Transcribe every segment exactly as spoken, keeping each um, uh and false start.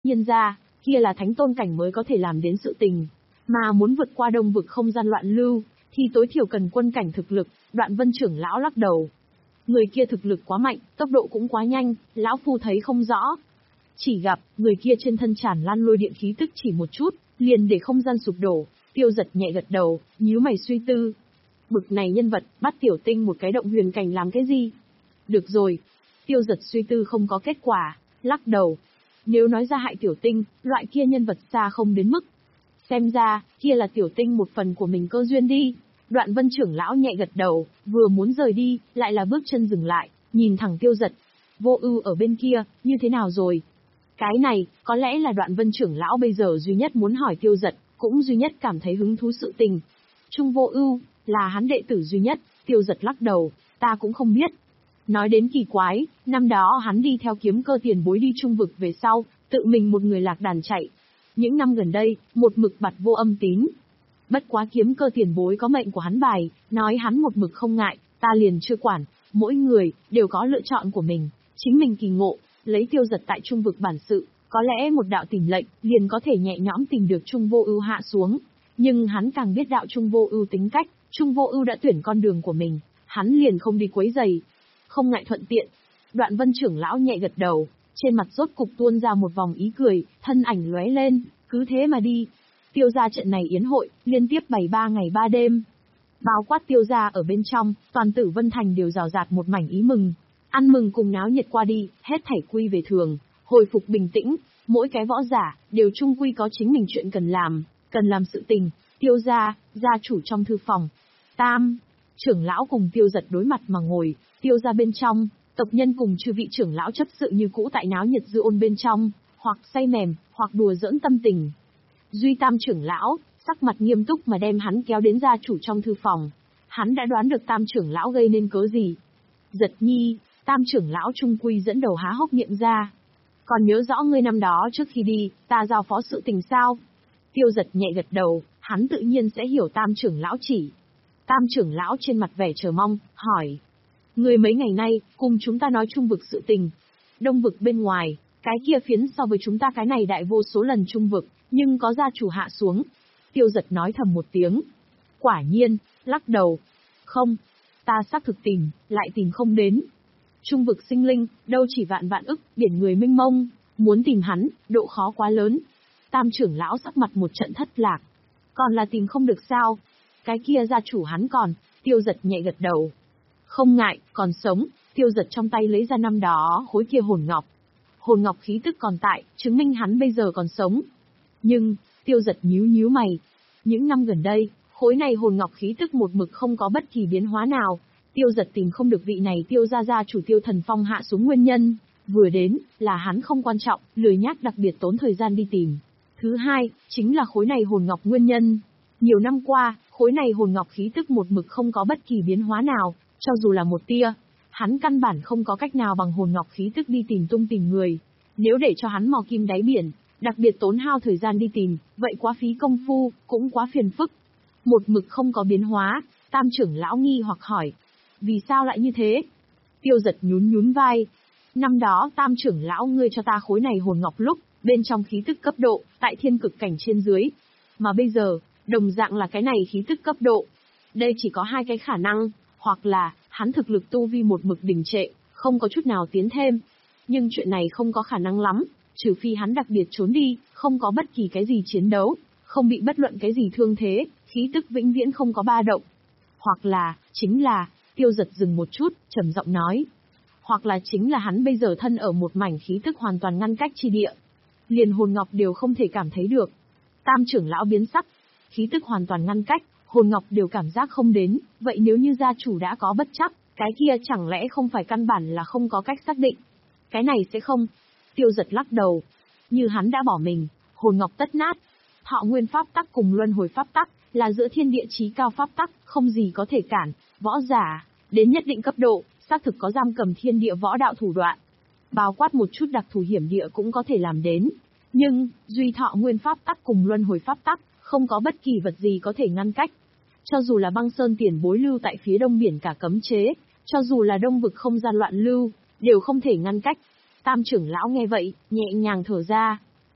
nhiên ra, kia là thánh tôn cảnh mới có thể làm đến sự tình. Mà muốn vượt qua đông vực không gian loạn lưu, thì tối thiểu cần quân cảnh thực lực. Đoạn Vân trưởng lão lắc đầu. Người kia thực lực quá mạnh, tốc độ cũng quá nhanh, lão phu thấy không rõ. Chỉ gặp, người kia trên thân tràn lan lôi điện khí tức chỉ một chút, liền để không gian sụp đổ. Tiêu Giật nhẹ gật đầu, nhíu mày suy tư. Bực này nhân vật, bắt tiểu tinh một cái động huyền cảnh làm cái gì? Được rồi. Tiêu Giật suy tư không có kết quả, lắc đầu. Nếu nói ra hại tiểu tinh, loại kia nhân vật xa không đến mức. Xem ra, kia là tiểu tinh một phần của mình cơ duyên đi. Đoạn Vân trưởng lão nhẹ gật đầu, vừa muốn rời đi, lại là bước chân dừng lại, nhìn thẳng Tiêu Giật. Vô Ưu ở bên kia, như thế nào rồi? Cái này, có lẽ là Đoạn Vân trưởng lão bây giờ duy nhất muốn hỏi Tiêu Giật, cũng duy nhất cảm thấy hứng thú sự tình. Trung Vô Ưu, là hắn đệ tử duy nhất. Tiêu Giật lắc đầu, ta cũng không biết. Nói đến kỳ quái, năm đó hắn đi theo kiếm cơ tiền bối đi trung vực về sau, tự mình một người lạc đàn chạy. Những năm gần đây, một mực bặt vô âm tín. Bất quá kiếm cơ tiền bối có mệnh của hắn bài, nói hắn một mực không ngại, ta liền chưa quản, mỗi người, đều có lựa chọn của mình, chính mình kỳ ngộ, lấy Tiêu Giật tại trung vực bản sự, có lẽ một đạo tìm lệnh, liền có thể nhẹ nhõm tìm được Trung Vô Ưu hạ xuống. Nhưng hắn càng biết đạo Trung Vô Ưu tính cách, Trung Vô Ưu đã tuyển con đường của mình, hắn liền không đi quấy rầy, không ngại thuận tiện. Đoạn Vân trưởng lão nhẹ gật đầu, trên mặt rốt cục tuôn ra một vòng ý cười, thân ảnh lóe lên, cứ thế mà đi. Tiêu gia trận này yến hội, liên tiếp bày ba ngày ba đêm. Bao quát Tiêu gia ở bên trong, toàn Tử Vân Thành đều rào rạt một mảnh ý mừng. Ăn mừng cùng náo nhiệt qua đi, hết thảy quy về thường, hồi phục bình tĩnh, mỗi cái võ giả, đều chung quy có chính mình chuyện cần làm, cần làm sự tình. Tiêu gia, gia chủ trong thư phòng. Tam, trưởng lão cùng Tiêu Giật đối mặt mà ngồi, Tiêu gia bên trong, tộc nhân cùng chư vị trưởng lão chấp sự như cũ tại náo nhiệt dư ôn bên trong, hoặc say mềm, hoặc đùa giỡn tâm tình. Duy Tam trưởng lão, sắc mặt nghiêm túc mà đem hắn kéo đến gia chủ trong thư phòng. Hắn đã đoán được Tam trưởng lão gây nên cớ gì. Giật nhi, Tam trưởng lão trung quy dẫn đầu há hốc miệng ra. Còn nhớ rõ ngươi năm đó trước khi đi, ta giao phó sự tình sao? Tiêu Giật nhẹ gật đầu, hắn tự nhiên sẽ hiểu Tam trưởng lão chỉ. Tam trưởng lão trên mặt vẻ chờ mong, hỏi. Ngươi mấy ngày nay, cùng chúng ta nói trung vực sự tình. Đông vực bên ngoài, cái kia phiến so với chúng ta cái này đại vô số lần trung vực, nhưng có gia chủ hạ xuống. Tiêu Giật nói thầm một tiếng. Quả nhiên, lắc đầu. Không, ta xác thực tìm, lại tìm không đến. Trung vực sinh linh, đâu chỉ vạn vạn ức, biển người mênh mông, muốn tìm hắn, độ khó quá lớn. Tam trưởng lão sắc mặt một trận thất lạc. Còn là tìm không được sao? Cái kia gia chủ hắn còn, Tiêu Giật nhẹ gật đầu. Không ngại, còn sống. Tiêu Giật trong tay lấy ra năm đó khối kia hồn ngọc. Hồn ngọc khí tức còn tại, chứng minh hắn bây giờ còn sống. Nhưng, Tiêu Giật nhíu nhíu mày. Những năm gần đây, khối này hồn ngọc khí tức một mực không có bất kỳ biến hóa nào. Tiêu Giật tìm không được vị này Tiêu gia gia chủ Tiêu Thần Phong hạ xuống nguyên nhân. Vừa đến, là hắn không quan trọng, lười nhác đặc biệt tốn thời gian đi tìm. Thứ hai, chính là khối này hồn ngọc nguyên nhân. Nhiều năm qua, khối này hồn ngọc khí tức một mực không có bất kỳ biến hóa nào, cho dù là một tia. Hắn căn bản không có cách nào bằng hồn ngọc khí tức đi tìm tung tìm người. Nếu để cho hắn mò kim đáy biển, đặc biệt tốn hao thời gian đi tìm, vậy quá phí công phu, cũng quá phiền phức. Một mực không có biến hóa, Tam trưởng lão nghi hoặc hỏi. Vì sao lại như thế? Tiêu Giật nhún nhún vai. Năm đó Tam trưởng lão ngươi cho ta khối này hồn ngọc lúc, bên trong khí tức cấp độ, tại thiên cực cảnh trên dưới. Mà bây giờ, đồng dạng là cái này khí tức cấp độ. Đây chỉ có hai cái khả năng, hoặc là, hắn thực lực tu vi một mực đình trệ, không có chút nào tiến thêm. Nhưng chuyện này không có khả năng lắm, trừ phi hắn đặc biệt trốn đi, không có bất kỳ cái gì chiến đấu, không bị bất luận cái gì thương thế, khí tức vĩnh viễn không có ba động. Hoặc là, chính là, Tiêu Giật dừng một chút, trầm giọng nói. Hoặc là chính là hắn bây giờ thân ở một mảnh khí tức hoàn toàn ngăn cách chi địa. Liền hồn ngọc đều không thể cảm thấy được. Tam trưởng lão biến sắc, khí tức hoàn toàn ngăn cách, hồn ngọc đều cảm giác không đến, vậy nếu như gia chủ đã có bất chấp, cái kia chẳng lẽ không phải căn bản là không có cách xác định. Cái này sẽ không. Tiêu Giật lắc đầu. Như hắn đã bỏ mình, hồn ngọc tất nát. Họ nguyên pháp tắc cùng luân hồi pháp tắc, là giữa thiên địa chí cao pháp tắc, không gì có thể cản, võ giả, đến nhất định cấp độ, xác thực có giam cầm thiên địa võ đạo thủ đoạn. Bao quát một chút đặc thù hiểm địa cũng có thể làm đến. Nhưng, duy thọ nguyên pháp tắc cùng luân hồi pháp tắc, không có bất kỳ vật gì có thể ngăn cách. Cho dù là băng sơn tiền bối lưu tại phía đông biển cả cấm chế, cho dù là đông vực không gian loạn lưu, đều không thể ngăn cách. Tam trưởng lão nghe vậy, nhẹ nhàng thở ra.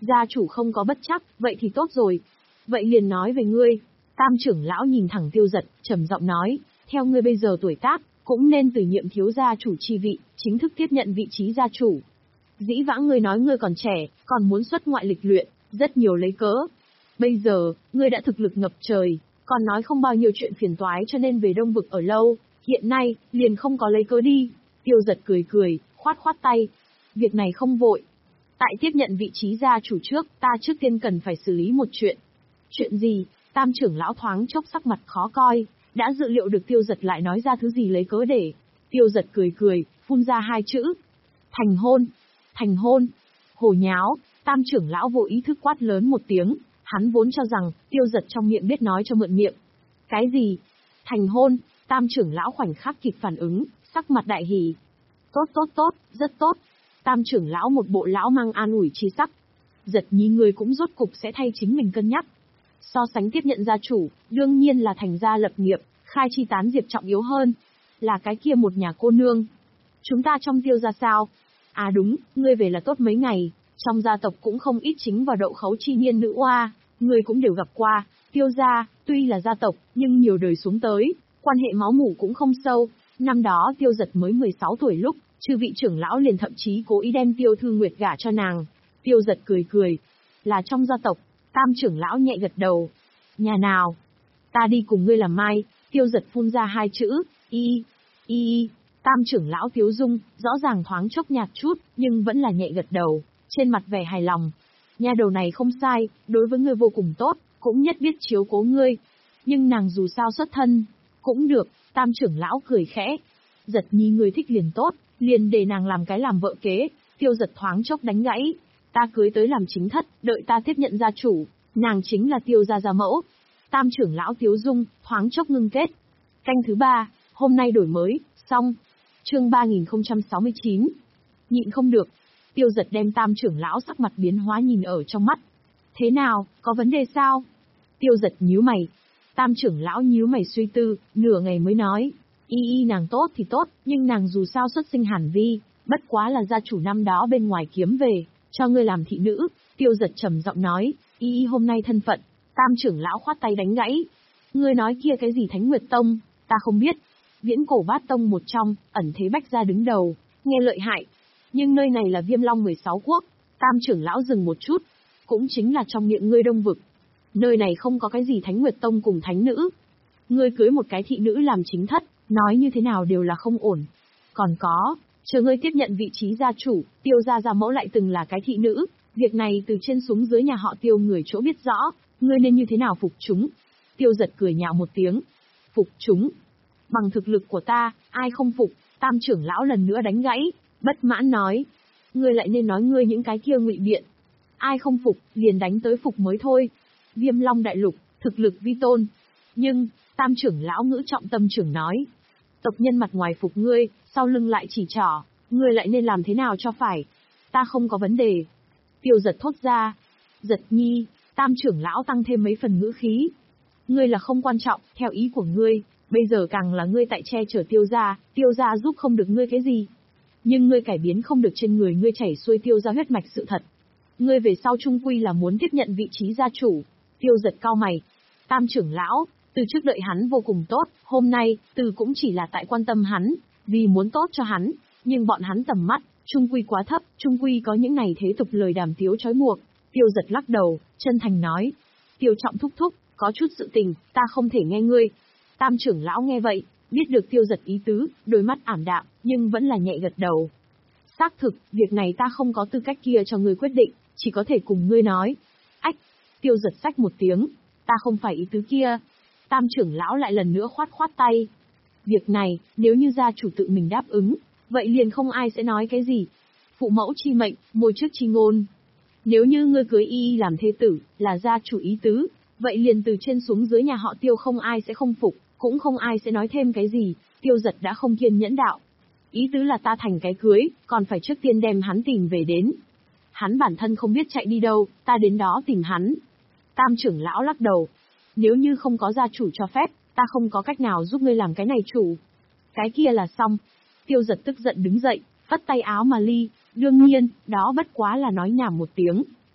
Gia chủ không có bất chắc, vậy thì tốt rồi. Vậy liền nói về ngươi. Tam trưởng lão nhìn thẳng Tiêu Giật, trầm giọng nói, theo ngươi bây giờ tuổi tác, cũng nên từ nhiệm thiếu gia chủ chi vị, chính thức tiếp nhận vị trí gia chủ. Dĩ vãng ngươi nói ngươi còn trẻ, còn muốn xuất ngoại lịch luyện, rất nhiều lấy cớ. Bây giờ, ngươi đã thực lực ngập trời, còn nói không bao nhiêu chuyện phiền toái cho nên về Đông Vực ở lâu, hiện nay, liền không có lấy cớ đi. Tiêu Giật cười cười, khoát khoát tay. Việc này không vội. Tại tiếp nhận vị trí gia chủ trước, ta trước tiên cần phải xử lý một chuyện. Chuyện gì? Tam trưởng lão thoáng chốc sắc mặt khó coi, đã dự liệu được Tiêu Giật lại nói ra thứ gì lấy cớ để. Tiêu Giật cười cười, phun ra hai chữ. Thành hôn. Thành hôn. Hồ nháo, tam trưởng lão vô ý thức quát lớn một tiếng, hắn vốn cho rằng, Tiêu Giật trong miệng biết nói cho mượn miệng. Cái gì? Thành hôn, tam trưởng lão khoảnh khắc kịp phản ứng, sắc mặt đại hỉ. Tốt tốt tốt, rất tốt. Tam trưởng lão một bộ lão mang an ủi chi sắc. Giật Nhi người cũng rốt cục sẽ thay chính mình cân nhắc. So sánh tiếp nhận gia chủ, đương nhiên là thành gia lập nghiệp, khai chi tán diệp trọng yếu hơn. Là cái kia một nhà cô nương. Chúng ta trong Tiêu gia sao? À đúng, ngươi về là tốt mấy ngày, trong gia tộc cũng không ít chính và đậu khấu chi niên nữ oa, ngươi cũng đều gặp qua. Tiêu gia, tuy là gia tộc, nhưng nhiều đời xuống tới, quan hệ máu mủ cũng không sâu. Năm đó Tiêu Giật mới mười sáu tuổi lúc, chư vị trưởng lão liền thậm chí cố ý đem Tiêu Thư Nguyệt gả cho nàng. Tiêu Giật cười cười. Là trong gia tộc, tam trưởng lão nhẹ gật đầu. Nhà nào? Ta đi cùng ngươi làm mai. Tiêu Giật phun ra hai chữ, y, y, tam trưởng lão Tiếu Dung, rõ ràng thoáng chốc nhạt chút, nhưng vẫn là nhẹ gật đầu, trên mặt vẻ hài lòng. Nha đầu này không sai, đối với ngươi vô cùng tốt, cũng nhất biết chiếu cố ngươi. Nhưng nàng dù sao xuất thân, cũng được, tam trưởng lão cười khẽ. Giật Nhi người thích liền tốt, liền để nàng làm cái làm vợ kế. Tiêu Giật thoáng chốc đánh gãy. Ta cưới tới làm chính thất, đợi ta tiếp nhận gia chủ, nàng chính là Tiêu gia gia mẫu. Tam trưởng lão Tiếu Dung, thoáng chốc ngưng kết. Canh thứ ba, hôm nay đổi mới, xong. Chương ba nghìn không trăm sáu mươi chín. Nhịn không được. Tiêu Giật đem tam trưởng lão sắc mặt biến hóa nhìn ở trong mắt. Thế nào, có vấn đề sao? Tiêu Giật nhíu mày. Tam trưởng lão nhíu mày suy tư, nửa ngày mới nói. Y y nàng tốt thì tốt, nhưng nàng dù sao xuất sinh hàn vi, bất quá là gia chủ năm đó bên ngoài kiếm về, cho ngươi làm thị nữ. Tiêu Giật trầm giọng nói, y y hôm nay thân phận. Tam trưởng lão khoát tay đánh gãy. Ngươi nói kia cái gì Thánh Nguyệt Tông, ta không biết. Viễn cổ bát tông một trong, ẩn thế bách gia đứng đầu, nghe lợi hại. Nhưng nơi này là Viêm Long mười sáu quốc. Tam trưởng lão dừng một chút. Cũng chính là trong miệng ngươi Đông Vực. Nơi này không có cái gì Thánh Nguyệt Tông cùng thánh nữ. Ngươi cưới một cái thị nữ làm chính thất, nói như thế nào đều là không ổn. Còn có, chờ ngươi tiếp nhận vị trí gia chủ, Tiêu gia gia mẫu lại từng là cái thị nữ. Việc này từ trên xuống dưới nhà họ Tiêu người chỗ biết rõ, ngươi nên như thế nào phục chúng. Tiêu Giật cười nhạo một tiếng. Phục chúng. Bằng thực lực của ta, ai không phục? Tam trưởng lão lần nữa đánh gãy, bất mãn nói. Ngươi lại nên nói ngươi những cái kia ngụy biện. Ai không phục, liền đánh tới phục mới thôi. Viêm Long đại lục, thực lực vi tôn. Nhưng, tam trưởng lão ngữ trọng tâm trưởng nói. Tộc nhân mặt ngoài phục ngươi, sau lưng lại chỉ trỏ, ngươi lại nên làm thế nào cho phải. Ta không có vấn đề. Tiêu Giật thốt ra. Giật Nhi, tam trưởng lão tăng thêm mấy phần ngữ khí. Ngươi là không quan trọng, theo ý của ngươi. Bây giờ càng là ngươi tại che chở Tiêu gia, Tiêu gia giúp không được ngươi cái gì. Nhưng ngươi cải biến không được trên người ngươi chảy xuôi Tiêu gia huyết mạch sự thật. Ngươi về sau trung quy là muốn tiếp nhận vị trí gia chủ. Tiêu Giật cau mày. Tam trưởng lão, từ trước đợi hắn vô cùng tốt, hôm nay, từ cũng chỉ là tại quan tâm hắn, vì muốn tốt cho hắn, nhưng bọn hắn tầm mắt, trung quy quá thấp, trung quy có những này thế tục lời đàm tiếu trói buộc. Tiêu Giật lắc đầu, chân thành nói. Tiêu trọng thúc thúc, có chút sự tình, ta không thể nghe ngươi. Tam trưởng lão nghe vậy, biết được Tiêu Giật ý tứ, đôi mắt ảm đạm, nhưng vẫn là nhẹ gật đầu. Xác thực, việc này ta không có tư cách kia cho ngươi quyết định, chỉ có thể cùng ngươi nói. Ách, Tiêu Giật xách một tiếng, ta không phải ý tứ kia. Tam trưởng lão lại lần nữa khoát khoát tay. Việc này, nếu như gia chủ tự mình đáp ứng, vậy liền không ai sẽ nói cái gì. Phụ mẫu chi mệnh, môi trước chi ngôn. Nếu như ngươi cưới y y làm thê tử, là gia chủ ý tứ, vậy liền từ trên xuống dưới nhà họ Tiêu không ai sẽ không phục, cũng không ai sẽ nói thêm cái gì. Tiêu Giật đã không kiên nhẫn đạo. Ý tứ là ta thành cái cưới, còn phải trước tiên đem hắn tìm về đến. Hắn bản thân không biết chạy đi đâu, ta đến đó tìm hắn. Tam trưởng lão lắc đầu. Nếu như không có gia chủ cho phép, ta không có cách nào giúp ngươi làm cái này chủ. Cái kia là xong. Tiêu Giật tức giận đứng dậy, phất tay áo mà ly. Đương nhiên, đó bất quá là nói nhảm một tiếng.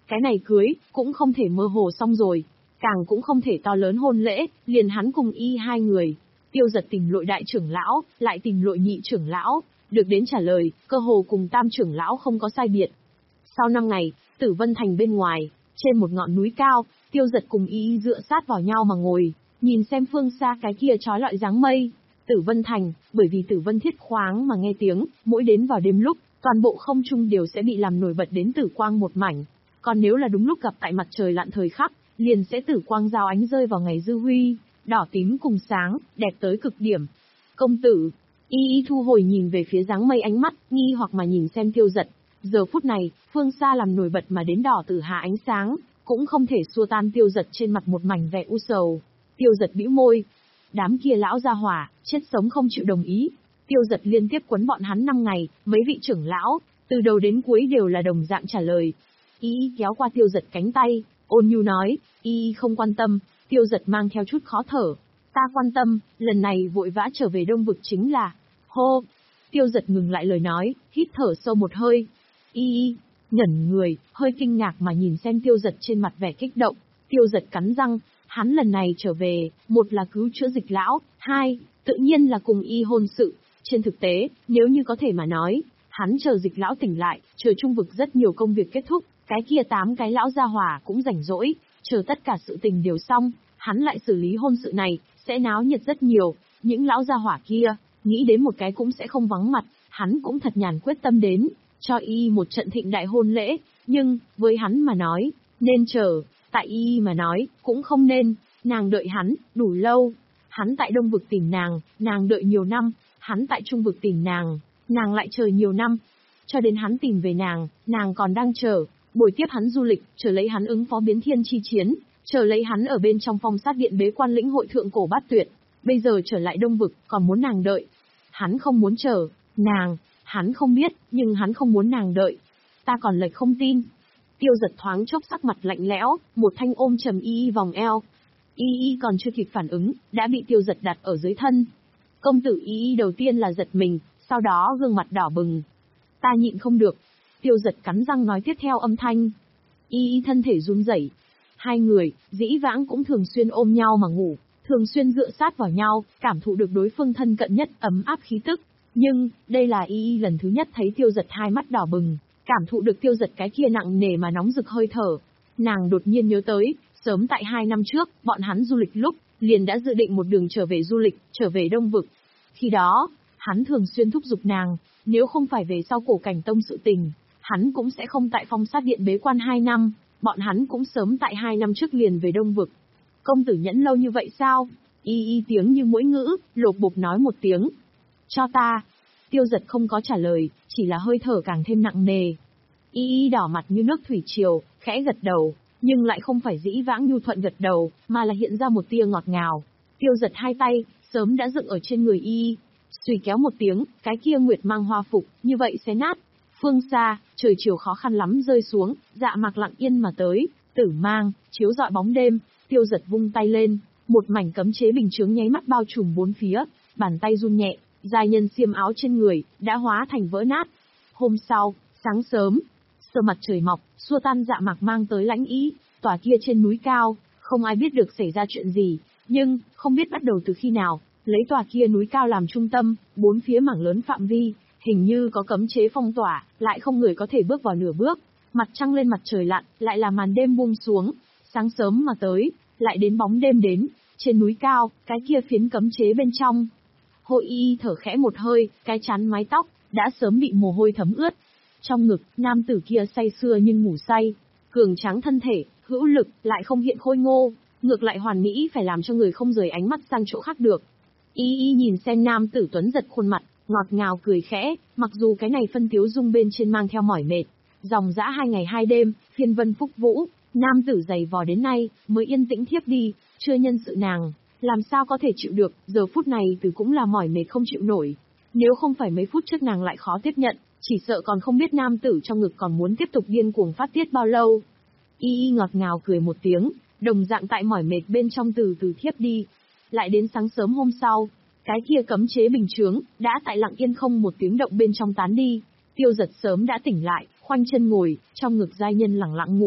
Cái này cưới, cũng không thể mơ hồ xong rồi. Càng cũng không thể to lớn hôn lễ, liền hắn cùng y hai người. Tiêu Giật tìm lội đại trưởng lão, lại tìm lội nhị trưởng lão, được đến trả lời, cơ hồ cùng tam trưởng lão không có sai biệt. Sau năm ngày, Tử Vân Thành bên ngoài, trên một ngọn núi cao, Tiêu Giật cùng y dựa sát vào nhau mà ngồi, nhìn xem phương xa cái kia chói lọi dáng mây. Tử Vân Thành, bởi vì Tử Vân thiết khoáng mà nghe tiếng, mỗi đến vào đêm lúc, toàn bộ không trung đều sẽ bị làm nổi bật đến tử quang một mảnh. Còn nếu là đúng lúc gặp tại mặt trời lặn thời khắc, liền sẽ tử quang giao ánh rơi vào ngày dư huy, đỏ tím cùng sáng, đẹp tới cực điểm. Công tử, y y thu hồi nhìn về phía dáng mây ánh mắt, nghi hoặc mà nhìn xem Tiêu Giật. Giờ phút này, phương xa làm nổi bật mà đến đỏ tử hạ ánh sáng, cũng không thể xua tan Tiêu Giật trên mặt một mảnh vẻ u sầu. Tiêu Giật bĩu môi. Đám kia lão gia hỏa, chết sống không chịu đồng ý. Tiêu Giật liên tiếp quấn bọn hắn năm ngày, mấy vị trưởng lão, từ đầu đến cuối đều là đồng dạng trả lời. Y y kéo qua Tiêu Giật cánh tay, ôn nhu nói, y y không quan tâm. Tiêu Giật mang theo chút khó thở. Ta quan tâm, lần này vội vã trở về Đông Vực chính là... Hô! Tiêu Giật ngừng lại lời nói, hít thở sâu một hơi. Y y, ngẩn người, hơi kinh ngạc mà nhìn xem Tiêu Giật trên mặt vẻ kích động. Tiêu Giật cắn răng, hắn lần này trở về, một là cứu chữa Dịch lão, hai, tự nhiên là cùng y hôn sự. Trên thực tế, nếu như có thể mà nói, hắn chờ Dịch lão tỉnh lại, chờ Trung Vực rất nhiều công việc kết thúc, cái kia tám cái lão gia hỏa cũng rảnh rỗi, chờ tất cả sự tình đều xong, hắn lại xử lý hôn sự này, sẽ náo nhiệt rất nhiều. Những lão gia hỏa kia, nghĩ đến một cái cũng sẽ không vắng mặt, hắn cũng thật nhàn quyết tâm đến, cho y một trận thịnh đại hôn lễ, nhưng, với hắn mà nói, nên chờ, tại y mà nói, cũng không nên, nàng đợi hắn, đủ lâu. Hắn tại Đông Vực tìm nàng, nàng đợi nhiều năm, hắn tại Trung Vực tìm nàng, nàng lại chờ nhiều năm. Cho đến hắn tìm về nàng, nàng còn đang chờ, buổi tiếp hắn du lịch, chờ lấy hắn ứng phó biến thiên chi chiến, chờ lấy hắn ở bên trong phong sát điện bế quan lĩnh hội thượng cổ bát tuyệt. Bây giờ trở lại Đông Vực, còn muốn nàng đợi. Hắn không muốn chờ, nàng, hắn không biết, nhưng hắn không muốn nàng đợi. Ta còn lệch không tin. Tiêu Giật thoáng chốc sắc mặt lạnh lẽo, một thanh ôm trầm y y vòng eo. Y y còn chưa kịp phản ứng, đã bị Tiêu Giật đặt ở dưới thân. Công tử y y đầu tiên là giật mình, sau đó gương mặt đỏ bừng. Ta nhịn không được. Tiêu Giật cắn răng nói tiếp theo âm thanh. Y y thân thể run rẩy. Hai người, dĩ vãng cũng thường xuyên ôm nhau mà ngủ, thường xuyên dựa sát vào nhau, cảm thụ được đối phương thân cận nhất ấm áp khí tức. Nhưng, đây là y y lần thứ nhất thấy Tiêu Giật hai mắt đỏ bừng, cảm thụ được Tiêu Giật cái kia nặng nề mà nóng rực hơi thở. Nàng đột nhiên nhớ tới, sớm tại hai năm trước, bọn hắn du lịch lúc, liền đã dự định một đường trở về du lịch, trở về Đông Vực. Khi đó, hắn thường xuyên thúc giục nàng, nếu không phải về sau cổ cảnh tông sự tình, hắn cũng sẽ không tại phong sát điện bế quan hai năm, bọn hắn cũng sớm tại hai năm trước liền về Đông Vực. Công tử nhẫn lâu như vậy sao? Y y tiếng như mũi ngữ, lột bột nói một tiếng. Cho ta. Tiêu Giật không có trả lời, chỉ là hơi thở càng thêm nặng nề. Y y đỏ mặt như nước thủy triều, khẽ gật đầu, nhưng lại không phải dĩ vãng nhu thuận gật đầu, mà là hiện ra một tia ngọt ngào. Tiêu Giật hai tay, sớm đã dựng ở trên người y y. Suy kéo một tiếng, cái kia nguyệt mang hoa phục, như vậy xé nát. Phương xa, trời chiều khó khăn lắm rơi xuống, dạ mạc lặng yên mà tới, tử mang, chiếu rọi bóng đêm. Tiêu Giật vung tay lên, một mảnh cấm chế bình chướng nháy mắt bao trùm bốn phía, bàn tay run nhẹ, giai nhân xiêm áo trên người đã hóa thành vỡ nát. Hôm sau, sáng sớm, sơ mặt trời mọc, xua tan dạ mạc mang tới lãnh ý, tòa kia trên núi cao, không ai biết được xảy ra chuyện gì, nhưng không biết bắt đầu từ khi nào, lấy tòa kia núi cao làm trung tâm, bốn phía mảng lớn phạm vi, hình như có cấm chế phong tỏa, lại không người có thể bước vào nửa bước. Mặt trăng lên mặt trời lặn, lại là màn đêm buông xuống. Sáng sớm mà tới, lại đến bóng đêm đến, trên núi cao, cái kia phiến cấm chế bên trong. Hội y thở khẽ một hơi, cái chán mái tóc, đã sớm bị mồ hôi thấm ướt. Trong ngực, nam tử kia say sưa nhưng ngủ say, cường tráng thân thể, hữu lực, lại không hiện khôi ngô, ngược lại hoàn mỹ phải làm cho người không rời ánh mắt sang chỗ khác được. Y y nhìn xem nam tử tuấn giật khuôn mặt, ngọt ngào cười khẽ, mặc dù cái này phân tiếu dung bên trên mang theo mỏi mệt. Dòng dã hai ngày hai đêm, phiên vân phúc vũ, nam tử dày vò đến nay, mới yên tĩnh thiếp đi, chưa nhân sự nàng, làm sao có thể chịu được, giờ phút này từ cũng là mỏi mệt không chịu nổi. Nếu không phải mấy phút trước nàng lại khó tiếp nhận, chỉ sợ còn không biết nam tử trong ngực còn muốn tiếp tục điên cuồng phát tiết bao lâu. Y y ngọt ngào cười một tiếng, đồng dạng tại mỏi mệt bên trong từ từ thiếp đi. Lại đến sáng sớm hôm sau, cái kia cấm chế bình chướng, đã tại lặng yên không một tiếng động bên trong tán đi. Tiêu Giật sớm đã tỉnh lại, khoanh chân ngồi, trong ngực giai nhân lẳng lặng ngủ.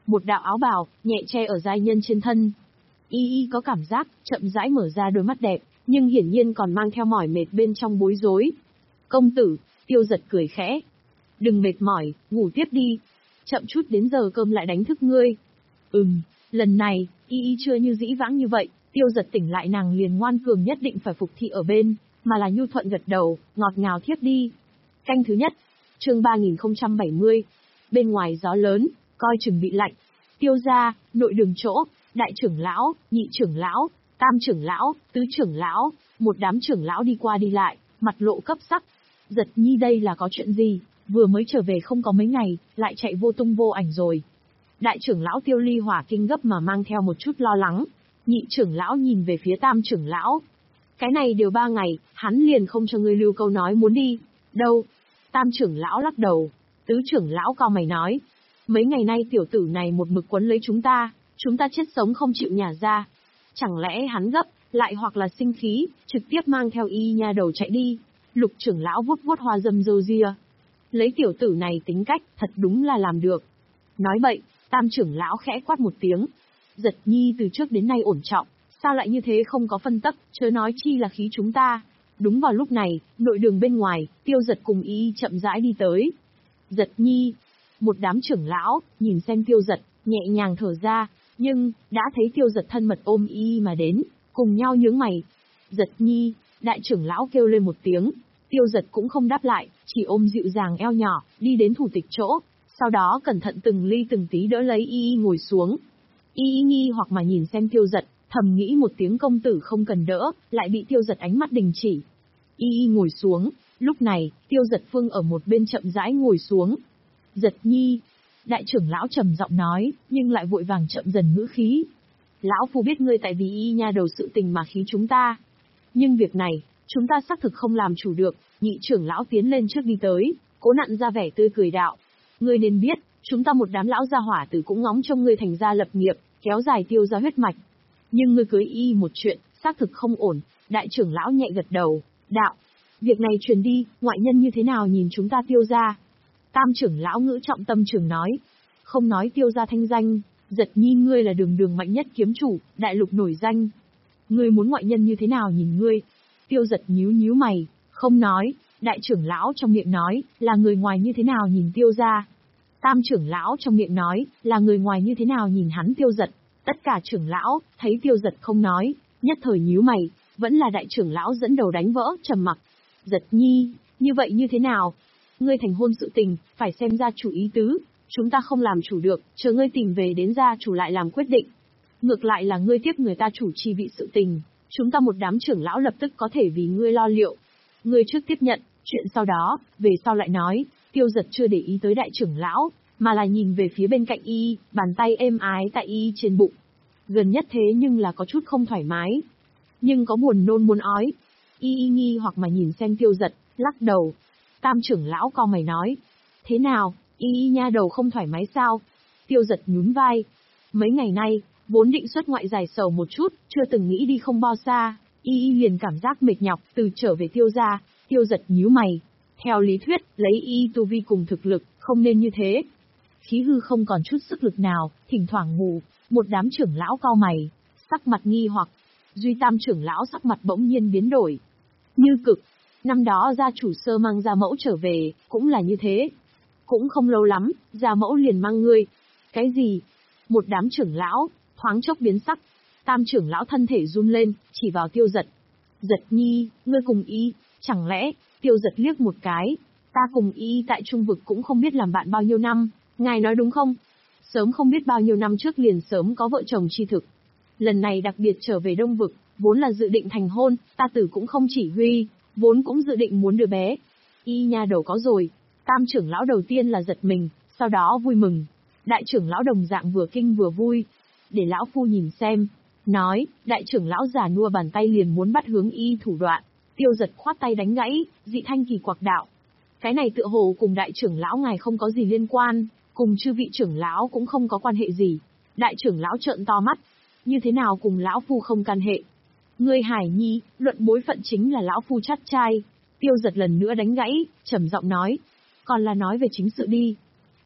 một đạo áo bào, nhẹ che ở giai nhân trên thân. Y y có cảm giác, chậm rãi mở ra đôi mắt đẹp, nhưng hiển nhiên còn mang theo mỏi mệt bên trong bối rối. Công tử, Tiêu Giật cười khẽ. Đừng mệt mỏi, ngủ tiếp đi. Chậm chút đến giờ cơm lại đánh thức ngươi. Ừm, lần này, y y chưa như dĩ vãng như vậy, Tiêu Giật tỉnh lại nàng liền ngoan cường nhất định phải phục thị ở bên, mà là nhu thuận gật đầu, ngọt ngào thiếp đi. Canh thứ nhất, chương ba nghìn không trăm bảy mươi. Bên ngoài gió lớn, coi chừng bị lạnh. Tiêu gia, nội đường chỗ, đại trưởng lão, nhị trưởng lão, tam trưởng lão, tứ trưởng lão, một đám trưởng lão đi qua đi lại, mặt lộ cấp sắc. Giật Nhi đây là có chuyện gì, vừa mới trở về không có mấy ngày, lại chạy vô tung vô ảnh rồi. Đại trưởng lão Tiêu Ly hỏa kinh gấp mà mang theo một chút lo lắng. Nhị trưởng lão nhìn về phía tam trưởng lão. Cái này đều ba ngày, hắn liền không cho ngươi lưu câu nói muốn đi. Đâu? Tam trưởng lão lắc đầu. Tứ trưởng lão cao mày nói. Mấy ngày nay tiểu tử này một mực quấn lấy chúng ta, chúng ta chết sống không chịu nhả ra. Chẳng lẽ hắn gấp, lại hoặc là sinh khí, trực tiếp mang theo y nha đầu chạy đi. Lục trưởng lão vuốt vuốt hoa dâm râu ria. Lấy tiểu tử này tính cách, thật đúng là làm được. Nói vậy, tam trưởng lão khẽ quát một tiếng. Giật Nhi từ trước đến nay ổn trọng, sao lại như thế không có phân tấp, chớ nói chi là khí chúng ta. Đúng vào lúc này, nội đường bên ngoài, Tiêu Giật cùng y chậm rãi đi tới. Giật Nhi, một đám trưởng lão, nhìn xem Tiêu Giật, nhẹ nhàng thở ra, nhưng, đã thấy Tiêu Giật thân mật ôm y mà đến, cùng nhau nhướng mày. Giật Nhi, đại trưởng lão kêu lên một tiếng, Tiêu Giật cũng không đáp lại, chỉ ôm dịu dàng eo nhỏ, đi đến thủ tịch chỗ, sau đó cẩn thận từng ly từng tí đỡ lấy y y ngồi xuống. Y y nghi hoặc mà nhìn xem Tiêu Giật, thầm nghĩ một tiếng công tử không cần đỡ, lại bị Tiêu Giật ánh mắt đình chỉ. Y y ngồi xuống, lúc này, Tiêu Giật Phương ở một bên chậm rãi ngồi xuống. Giật Nhi, đại trưởng lão trầm giọng nói, nhưng lại vội vàng chậm dần ngữ khí. Lão phu biết ngươi tại vì y nha đầu sự tình mà khí chúng ta. Nhưng việc này, chúng ta xác thực không làm chủ được. Nhị trưởng lão tiến lên trước đi tới, cố nặn ra vẻ tươi cười đạo. Ngươi nên biết, chúng ta một đám lão gia hỏa tử cũng ngóng trông ngươi thành gia lập nghiệp, kéo dài Tiêu gia huyết mạch. Nhưng ngươi cưới y một chuyện, xác thực không ổn. Đại trưởng lão nhẹ gật đầu, đạo. Việc này truyền đi, ngoại nhân như thế nào nhìn chúng ta Tiêu gia? Tam trưởng lão ngữ trọng tâm trường nói. Không nói Tiêu gia thanh danh, Giật Nhi ngươi là đường đường mạnh nhất kiếm chủ, đại lục nổi danh. Ngươi muốn ngoại nhân như thế nào nhìn ngươi? Tiêu Giật nhíu nhíu mày, không nói. Đại trưởng lão trong miệng nói, là người ngoài như thế nào nhìn Tiêu gia. Tam trưởng lão trong miệng nói, là người ngoài như thế nào nhìn hắn Tiêu Giật. Tất cả trưởng lão, thấy Tiêu Giật không nói, nhất thời nhíu mày, vẫn là đại trưởng lão dẫn đầu đánh vỡ, trầm mặc. Giật Nhi, như vậy như thế nào? Ngươi thành hôn sự tình, phải xem gia chủ ý tứ, chúng ta không làm chủ được, chờ ngươi tìm về đến gia chủ lại làm quyết định. Ngược lại là ngươi tiếp người ta chủ trì vị sự tình, chúng ta một đám trưởng lão lập tức có thể vì ngươi lo liệu. Ngươi trước tiếp nhận, chuyện sau đó, về sau lại nói. Tiêu Giật chưa để ý tới đại trưởng lão, mà là nhìn về phía bên cạnh y, bàn tay êm ái tại y trên bụng. Gần nhất thế nhưng là có chút không thoải mái, nhưng có buồn nôn muốn ói. Y y nghi hoặc mà nhìn xem Tiêu Giật, lắc đầu. Tam trưởng lão co mày nói. Thế nào, y y nha đầu không thoải mái sao? Tiêu Giật nhún vai. Mấy ngày nay, vốn định xuất ngoại giải sầu một chút, chưa từng nghĩ đi không bao xa. Y y liền cảm giác mệt nhọc, từ trở về Tiêu gia. Tiêu Giật nhíu mày. Theo lý thuyết, lấy y tu vi cùng thực lực, không nên như thế. Khí hư không còn chút sức lực nào, thỉnh thoảng ngủ. Một đám trưởng lão cau mày, sắc mặt nghi hoặc. Duy Tam trưởng lão sắc mặt bỗng nhiên biến đổi. Như cực. Năm đó gia chủ Sơ mang gia mẫu trở về, cũng là như thế. Cũng không lâu lắm, gia mẫu liền mang ngươi. Cái gì? Một đám trưởng lão, thoáng chốc biến sắc. Tam trưởng lão thân thể run lên, chỉ vào Tiêu Giật. Giật Nhi, ngươi cùng y, chẳng lẽ? Tiêu Giật liếc một cái. Ta cùng y tại trung vực cũng không biết làm bạn bao nhiêu năm, ngài nói đúng không? Sớm không biết bao nhiêu năm trước liền sớm có vợ chồng chi thực. Lần này đặc biệt trở về đông vực, vốn là dự định thành hôn, ta tử cũng không chỉ huy, vốn cũng dự định muốn đứa bé. Y nha đầu có rồi. Tam trưởng lão đầu tiên là giật mình, sau đó vui mừng. Đại trưởng lão đồng dạng vừa kinh vừa vui. Để lão phu nhìn xem. Nói, đại trưởng lão già nua bàn tay liền muốn bắt hướng y thủ đoạn. Tiêu Giật khoát tay đánh gãy, dị thanh kỳ quặc đạo. Cái này tựa hồ cùng đại trưởng lão ngài không có gì liên quan, cùng chư vị trưởng lão cũng không có quan hệ gì. Đại trưởng lão trợn to mắt. Như thế nào cùng lão phu không can hệ? Ngươi Hải Nhi, luận bối phận chính là lão phu chắt trai. Tiêu Giật lần nữa đánh gãy, trầm giọng nói. Còn là nói về chính sự đi.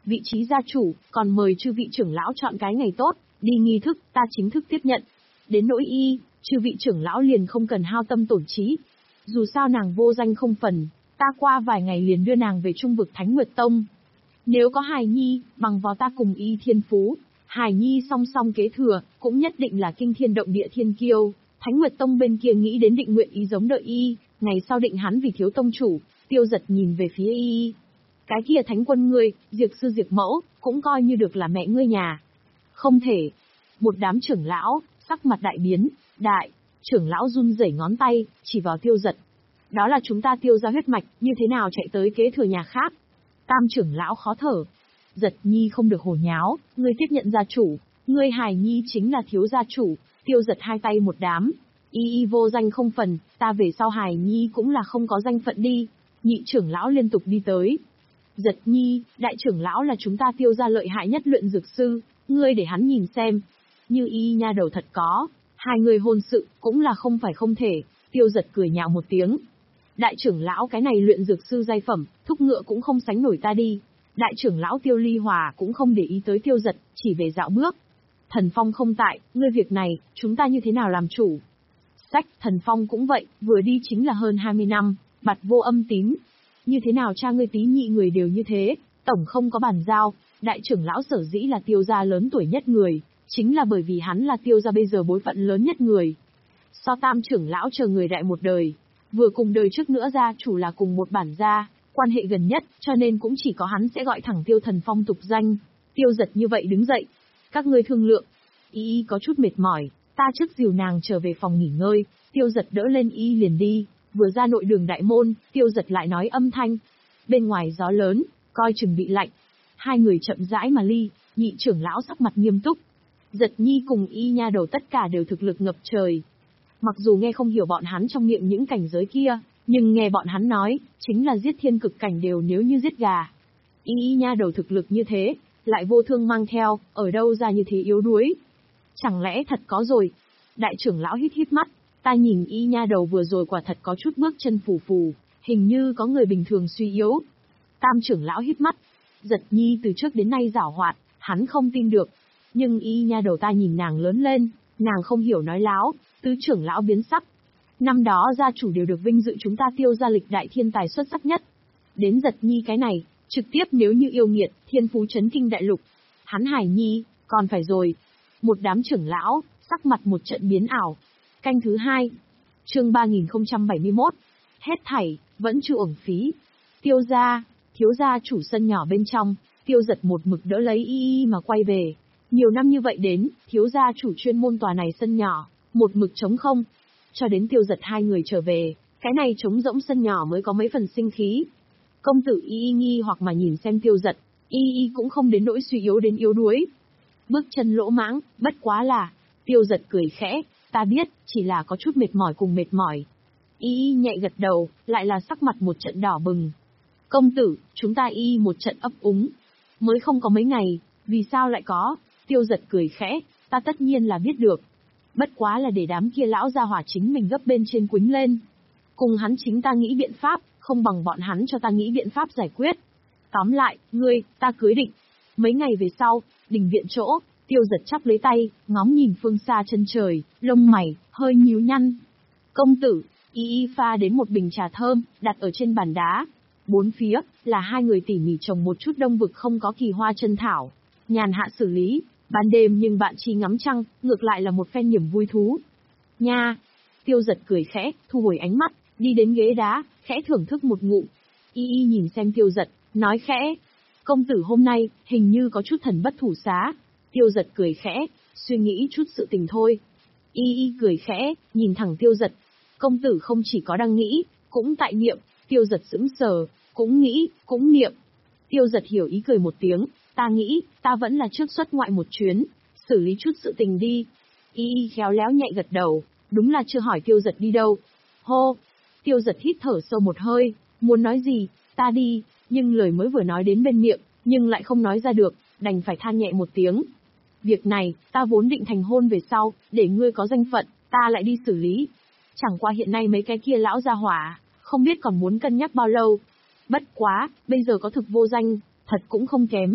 vị trí gia chủ, còn mời chư vị trưởng lão chọn cái ngày tốt, đi nghi thức, ta chính thức tiếp nhận. Đến nỗi y, chư vị trưởng lão liền không cần hao tâm tổn trí. Dù sao nàng vô danh không phần, ta qua vài ngày liền đưa nàng về trung vực Thánh Nguyệt Tông. Nếu có hài nhi, bằng vào ta cùng y thiên phú, hài nhi song song kế thừa, cũng nhất định là kinh thiên động địa thiên kiêu. Thánh Nguyệt Tông bên kia nghĩ đến định nguyện ý giống đợi y, ngày sau định hắn vì thiếu tông chủ. Tiêu Giật nhìn về phía y. Cái kia thánh quân ngươi, Diệp sư Diệp mẫu, cũng coi như được là mẹ ngươi nhà. Không thể. Một đám trưởng lão, sắc mặt đại biến, đại, trưởng lão run rẩy ngón tay, chỉ vào Tiêu Giật. Đó là chúng ta Tiêu gia huyết mạch, như thế nào chạy tới kế thừa nhà khác? Tam trưởng lão khó thở. Giật nhi không được hồ nháo, ngươi tiếp nhận gia chủ, ngươi hài nhi chính là thiếu gia chủ. Tiêu Giật hai tay một đám. Y y vô danh không phần, ta về sau hài nhi cũng là không có danh phận đi. Nhị trưởng lão liên tục đi tới. Giật nhi, đại trưởng lão là chúng ta Tiêu gia lợi hại nhất luyện dược sư, ngươi để hắn nhìn xem. Như y nha đầu thật có, hai người hôn sự, cũng là không phải không thể. Tiêu Giật cười nhạo một tiếng. Đại trưởng lão cái này luyện dược sư giai phẩm, thúc ngựa cũng không sánh nổi ta đi. Đại trưởng lão Tiêu Ly Hòa cũng không để ý tới Tiêu Giật, chỉ về dạo bước. Thần Phong không tại, ngươi việc này, chúng ta như thế nào làm chủ? Sách, Thần Phong cũng vậy, vừa đi chính là hơn hai mươi năm, bạt vô âm tín. Như thế nào cha ngươi tí nhị người đều như thế, tổng không có bàn giao. Đại trưởng lão sở dĩ là Tiêu gia lớn tuổi nhất người, chính là bởi vì hắn là Tiêu gia bây giờ bối phận lớn nhất người. So tam trưởng lão chờ người đại một đời, vừa cùng đời trước nữa gia chủ là cùng một bản gia, quan hệ gần nhất, cho nên cũng chỉ có hắn sẽ gọi thẳng Tiêu Thần Phong tục danh. Tiêu Giật như vậy đứng dậy. Các ngươi thương lượng. Y y có chút mệt mỏi, ta trước dìu nàng trở về phòng nghỉ ngơi. Tiêu Giật đỡ lên y liền đi, vừa ra nội đường đại môn, Tiêu Giật lại nói âm thanh. Bên ngoài gió lớn, coi chừng bị lạnh. Hai người chậm rãi mà ly, nhị trưởng lão sắc mặt nghiêm túc. Giật nhi cùng y nha đầu tất cả đều thực lực ngập trời. Mặc dù nghe không hiểu bọn hắn trong miệng những cảnh giới kia, nhưng nghe bọn hắn nói, chính là giết thiên cực cảnh đều nếu như giết gà. Y y nha đầu thực lực như thế, lại vô thương mang theo, ở đâu ra như thế yếu đuối. Chẳng lẽ thật có rồi? Đại trưởng lão hít hít mắt, ta nhìn y nha đầu vừa rồi quả thật có chút bước chân phù phù, hình như có người bình thường suy yếu. Tam trưởng lão hít mắt, Giật nhi từ trước đến nay giảo hoạt, hắn không tin được. Nhưng y nha đầu ta nhìn nàng lớn lên, nàng không hiểu nói láo. Tứ trưởng lão biến sắc. Năm đó gia chủ đều được vinh dự chúng ta Tiêu gia lịch đại thiên tài xuất sắc nhất. Đến Giật nhi cái này, trực tiếp nếu như yêu nghiệt, thiên phú chấn kinh đại lục. Hắn hài nhi, còn phải rồi. Một đám trưởng lão, sắc mặt một trận biến ảo. Canh thứ hai. Chương ba nghìn không trăm bảy mươi mốt. Hết thảy, vẫn chưa uổng phí. Tiêu gia, thiếu gia chủ sân nhỏ bên trong, Tiêu Giật một mực đỡ lấy y y mà quay về. Nhiều năm như vậy đến, thiếu gia chủ chuyên môn tòa này sân nhỏ, một mực trống không. Cho đến Tiêu Giật hai người trở về, cái này trống rỗng sân nhỏ mới có mấy phần sinh khí. Công tử y y nghi hoặc mà nhìn xem Tiêu Giật, y y cũng không đến nỗi suy yếu đến yếu đuối. Bước chân lỗ mãng, bất quá là, Tiêu Giật cười khẽ, ta biết, chỉ là có chút mệt mỏi cùng mệt mỏi. Y y nhẹ gật đầu, lại là sắc mặt một trận đỏ bừng. Công tử, chúng ta y một trận ấp úng. Mới không có mấy ngày, vì sao lại có? Tiêu Giật cười khẽ, ta tất nhiên là biết được. Bất quá là để đám kia lão gia hỏa chính mình gấp bên trên quính lên. Cùng hắn chính ta nghĩ biện pháp, không bằng bọn hắn cho ta nghĩ biện pháp giải quyết. Tóm lại, ngươi, ta cưới định. Mấy ngày về sau, đình viện chỗ, Tiêu Giật chắp lấy tay, ngóng nhìn phương xa chân trời, lông mày, hơi nhíu nhăn. Công tử, y y pha đến một bình trà thơm, đặt ở trên bàn đá. Bốn phía, là hai người tỉ mỉ trồng một chút đông vực không có kỳ hoa chân thảo. Nhàn hạ xử lý, ban đêm nhưng bạn chỉ ngắm trăng, ngược lại là một phen niềm vui thú. Nha! Tiêu Giật cười khẽ, thu hồi ánh mắt, đi đến ghế đá, khẽ thưởng thức một ngụm. Y y nhìn xem Tiêu Giật, nói khẽ. Công tử hôm nay, hình như có chút thần bất thủ xá. Tiêu Giật cười khẽ, suy nghĩ chút sự tình thôi. Y y cười khẽ, nhìn thẳng Tiêu Giật. Công tử không chỉ có đang nghĩ, cũng tại niệm. Tiêu Giật sững sờ, cũng nghĩ, cũng niệm. Tiêu Giật hiểu ý cười một tiếng, ta nghĩ, ta vẫn là trước xuất ngoại một chuyến, xử lý chút sự tình đi. Y y khéo léo nhẹ gật đầu, đúng là chưa hỏi Tiêu Giật đi đâu. Hô! Tiêu Giật hít thở sâu một hơi, muốn nói gì, ta đi, nhưng lời mới vừa nói đến bên miệng, nhưng lại không nói ra được, đành phải than nhẹ một tiếng. Việc này, ta vốn định thành hôn về sau, để ngươi có danh phận, ta lại đi xử lý. Chẳng qua hiện nay mấy cái kia lão gia hỏa, không biết còn muốn cân nhắc bao lâu. Bất quá, bây giờ có thực vô danh, thật cũng không kém.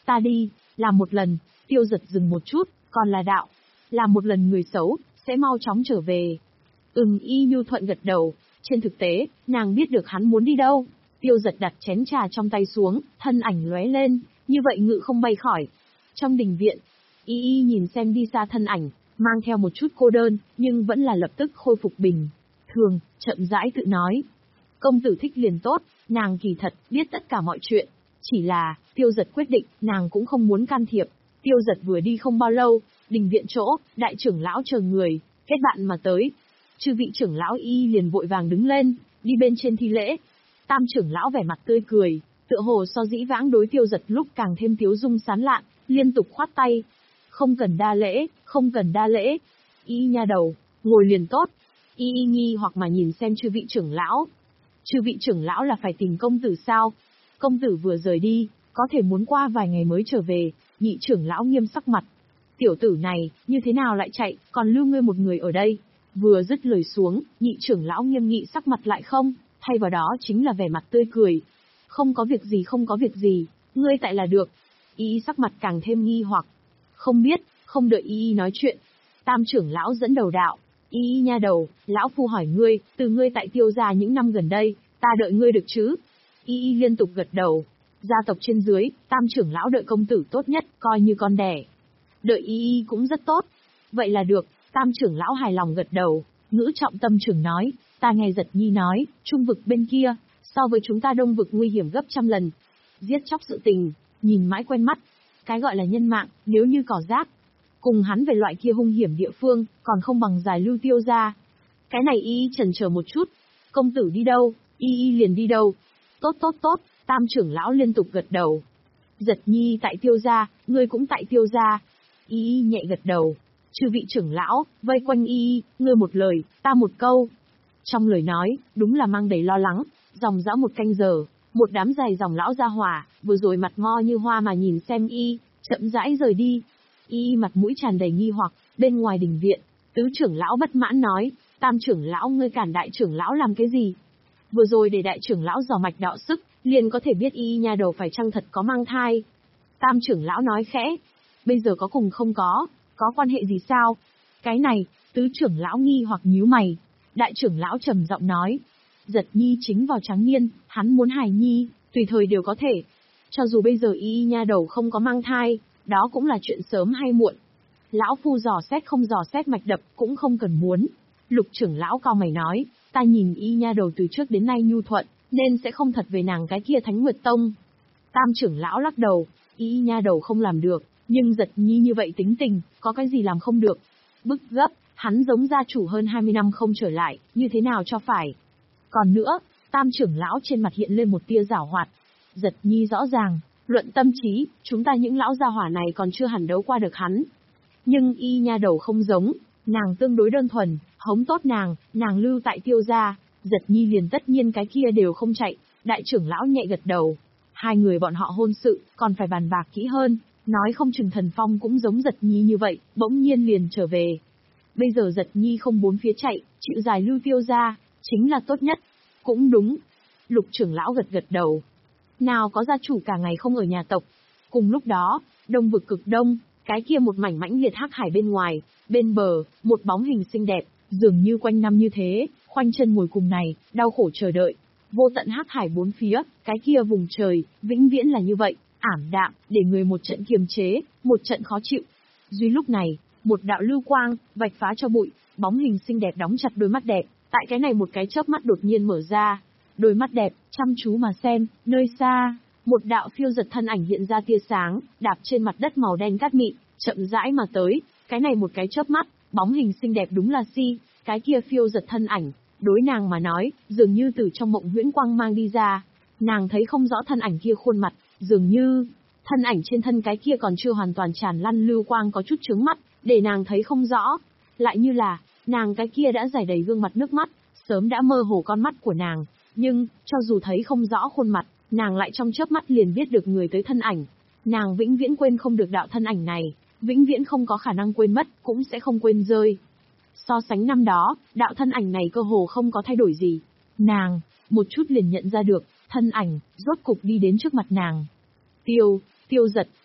Ta đi, làm một lần, Tiêu Giật dừng một chút, còn là đạo. Làm một lần người xấu, sẽ mau chóng trở về. Ừm, Y Nhu thuận gật đầu, trên thực tế, nàng biết được hắn muốn đi đâu. Tiêu Giật đặt chén trà trong tay xuống, thân ảnh lóe lên, như vậy ngự không bay khỏi. Trong đình viện, Y Y nhìn xem đi xa thân ảnh, mang theo một chút cô đơn, nhưng vẫn là lập tức khôi phục bình thường, chậm rãi tự nói. Công tử thích liền tốt, nàng kỳ thật, biết tất cả mọi chuyện. Chỉ là, Tiêu Giật quyết định, nàng cũng không muốn can thiệp. Tiêu Giật vừa đi không bao lâu, đình viện chỗ, đại trưởng lão chờ người, kết bạn mà tới. Chư vị trưởng lão Y liền vội vàng đứng lên, đi bên trên thi lễ. Tam trưởng lão vẻ mặt tươi cười, tựa hồ so dĩ vãng đối Tiêu Giật lúc càng thêm tiếu dung sán lạn, liên tục khoát tay. Không cần đa lễ, không cần đa lễ. Y nha đầu, ngồi liền tốt. Y Y nghi hoặc mà nhìn xem chư vị trưởng lão. Chư vị trưởng lão là phải tìm công tử sao? Công tử vừa rời đi, có thể muốn qua vài ngày mới trở về. Nhị trưởng lão nghiêm sắc mặt. Tiểu tử này, như thế nào lại chạy, còn lưu ngươi một người ở đây? Vừa dứt lời xuống, nhị trưởng lão nghiêm nghị sắc mặt lại không, thay vào đó chính là vẻ mặt tươi cười. Không có việc gì không có việc gì, ngươi tại là được. Y sắc mặt càng thêm nghi hoặc. Không biết, không đợi Y nói chuyện. Tam trưởng lão dẫn đầu đạo. Y nha đầu, lão phu hỏi ngươi, từ ngươi tại Tiêu gia những năm gần đây, ta đợi ngươi được chứ? Y liên tục gật đầu. Gia tộc trên dưới, tam trưởng lão đợi công tử tốt nhất, coi như con đẻ. Đợi Y cũng rất tốt. Vậy là được, tam trưởng lão hài lòng gật đầu, ngữ trọng tâm trưởng nói, ta nghe Giật Nhi nói, trung vực bên kia, so với chúng ta đông vực nguy hiểm gấp trăm lần. Giết chóc sự tình, nhìn mãi quen mắt. Cái gọi là nhân mạng, nếu như cỏ rác. Cùng hắn về loại kia hung hiểm địa phương, còn không bằng giải lưu Tiêu gia. Cái này Y chần chờ một chút. Công tử đi đâu, Y Y liền đi đâu. Tốt tốt tốt, tam trưởng lão liên tục gật đầu. Giật Nhi tại Tiêu gia, ngươi cũng tại Tiêu gia. Y Y nhẹ gật đầu. Chư vị trưởng lão, vây quanh Y, ngươi một lời, ta một câu. Trong lời nói, đúng là mang đầy lo lắng, dòng dã một canh giờ, một đám giày dòng lão gia hỏa, vừa rồi mặt mo như hoa mà nhìn xem Y, chậm rãi rời đi. Y mặt mũi tràn đầy nghi hoặc, bên ngoài đình viện, tứ trưởng lão bất mãn nói, tam trưởng lão ngươi cản đại trưởng lão làm cái gì? Vừa rồi để đại trưởng lão dò mạch đọ sức, liền có thể biết Y nhà đầu phải chăng thật có mang thai. Tam trưởng lão nói khẽ, bây giờ có cùng không có, có quan hệ gì sao? Cái này, tứ trưởng lão nghi hoặc nhíu mày. Đại trưởng lão trầm giọng nói, Giật Nhi chính vào tráng niên, hắn muốn hài nhi, tùy thời đều có thể. Cho dù bây giờ Y nha đầu không có mang thai, đó cũng là chuyện sớm hay muộn. Lão phu dò xét không dò xét mạch đập cũng không cần muốn. Lục trưởng lão cao mày nói, ta nhìn Y nha đầu từ trước đến nay nhu thuận, nên sẽ không thật về nàng cái kia Thánh Nguyệt Tông. Tam trưởng lão lắc đầu, Y nha đầu không làm được, nhưng Giật Nhi như vậy tính tình, có cái gì làm không được. Bức gấp, hắn giống gia chủ hơn hai mươi năm không trở lại, như thế nào cho phải. Còn nữa, tam trưởng lão trên mặt hiện lên một tia giảo hoạt. Giật Nhi rõ ràng, luận tâm trí, chúng ta những lão gia hỏa này còn chưa hẳn đấu qua được hắn. Nhưng Y nha đầu không giống, nàng tương đối đơn thuần, hống tốt nàng, nàng lưu tại Tiêu gia, Giật Nhi liền tất nhiên cái kia đều không chạy. Đại trưởng lão nhẹ gật đầu. Hai người bọn họ hôn sự, còn phải bàn bạc kỹ hơn, nói không chừng Thần Phong cũng giống Giật Nhi như vậy, bỗng nhiên liền trở về. Bây giờ Giật Nhi không bốn phía chạy, chịu dài lưu Tiêu gia, chính là tốt nhất. Cũng đúng. Lục trưởng lão gật gật đầu. Nào có gia chủ cả ngày không ở nhà tộc. Cùng lúc đó, đông vực cực đông, cái kia một mảnh mãnh liệt hắc hải bên ngoài, bên bờ, một bóng hình xinh đẹp, dường như quanh năm như thế, khoanh chân ngồi cùng này, đau khổ chờ đợi. Vô tận hắc hải bốn phía, cái kia vùng trời, vĩnh viễn là như vậy, ảm đạm, để người một trận kiềm chế, một trận khó chịu. Duy lúc này, một đạo lưu quang, vạch phá cho bụi, bóng hình xinh đẹp đóng chặt đôi mắt đẹp, tại cái này một cái chớp mắt đột nhiên mở ra. Đôi mắt đẹp, chăm chú mà xem, nơi xa, một đạo phiêu giật thân ảnh hiện ra tia sáng, đạp trên mặt đất màu đen cát mịn, chậm rãi mà tới, cái này một cái chớp mắt, bóng hình xinh đẹp đúng là Si, cái kia phiêu giật thân ảnh, đối nàng mà nói, dường như từ trong mộng huyễn quang mang đi ra. Nàng thấy không rõ thân ảnh kia khuôn mặt, dường như, thân ảnh trên thân cái kia còn chưa hoàn toàn tràn lăn lưu quang có chút chướng mắt, để nàng thấy không rõ. Lại như là, nàng cái kia đã rải đầy gương mặt nước mắt, sớm đã mơ hồ con mắt của nàng. Nhưng, cho dù thấy không rõ khuôn mặt, nàng lại trong chớp mắt liền biết được người tới thân ảnh. Nàng vĩnh viễn quên không được đạo thân ảnh này, vĩnh viễn không có khả năng quên mất, cũng sẽ không quên rơi. So sánh năm đó, đạo thân ảnh này cơ hồ không có thay đổi gì. Nàng, một chút liền nhận ra được, thân ảnh, rốt cục đi đến trước mặt nàng. Tiêu, Tiêu Giật,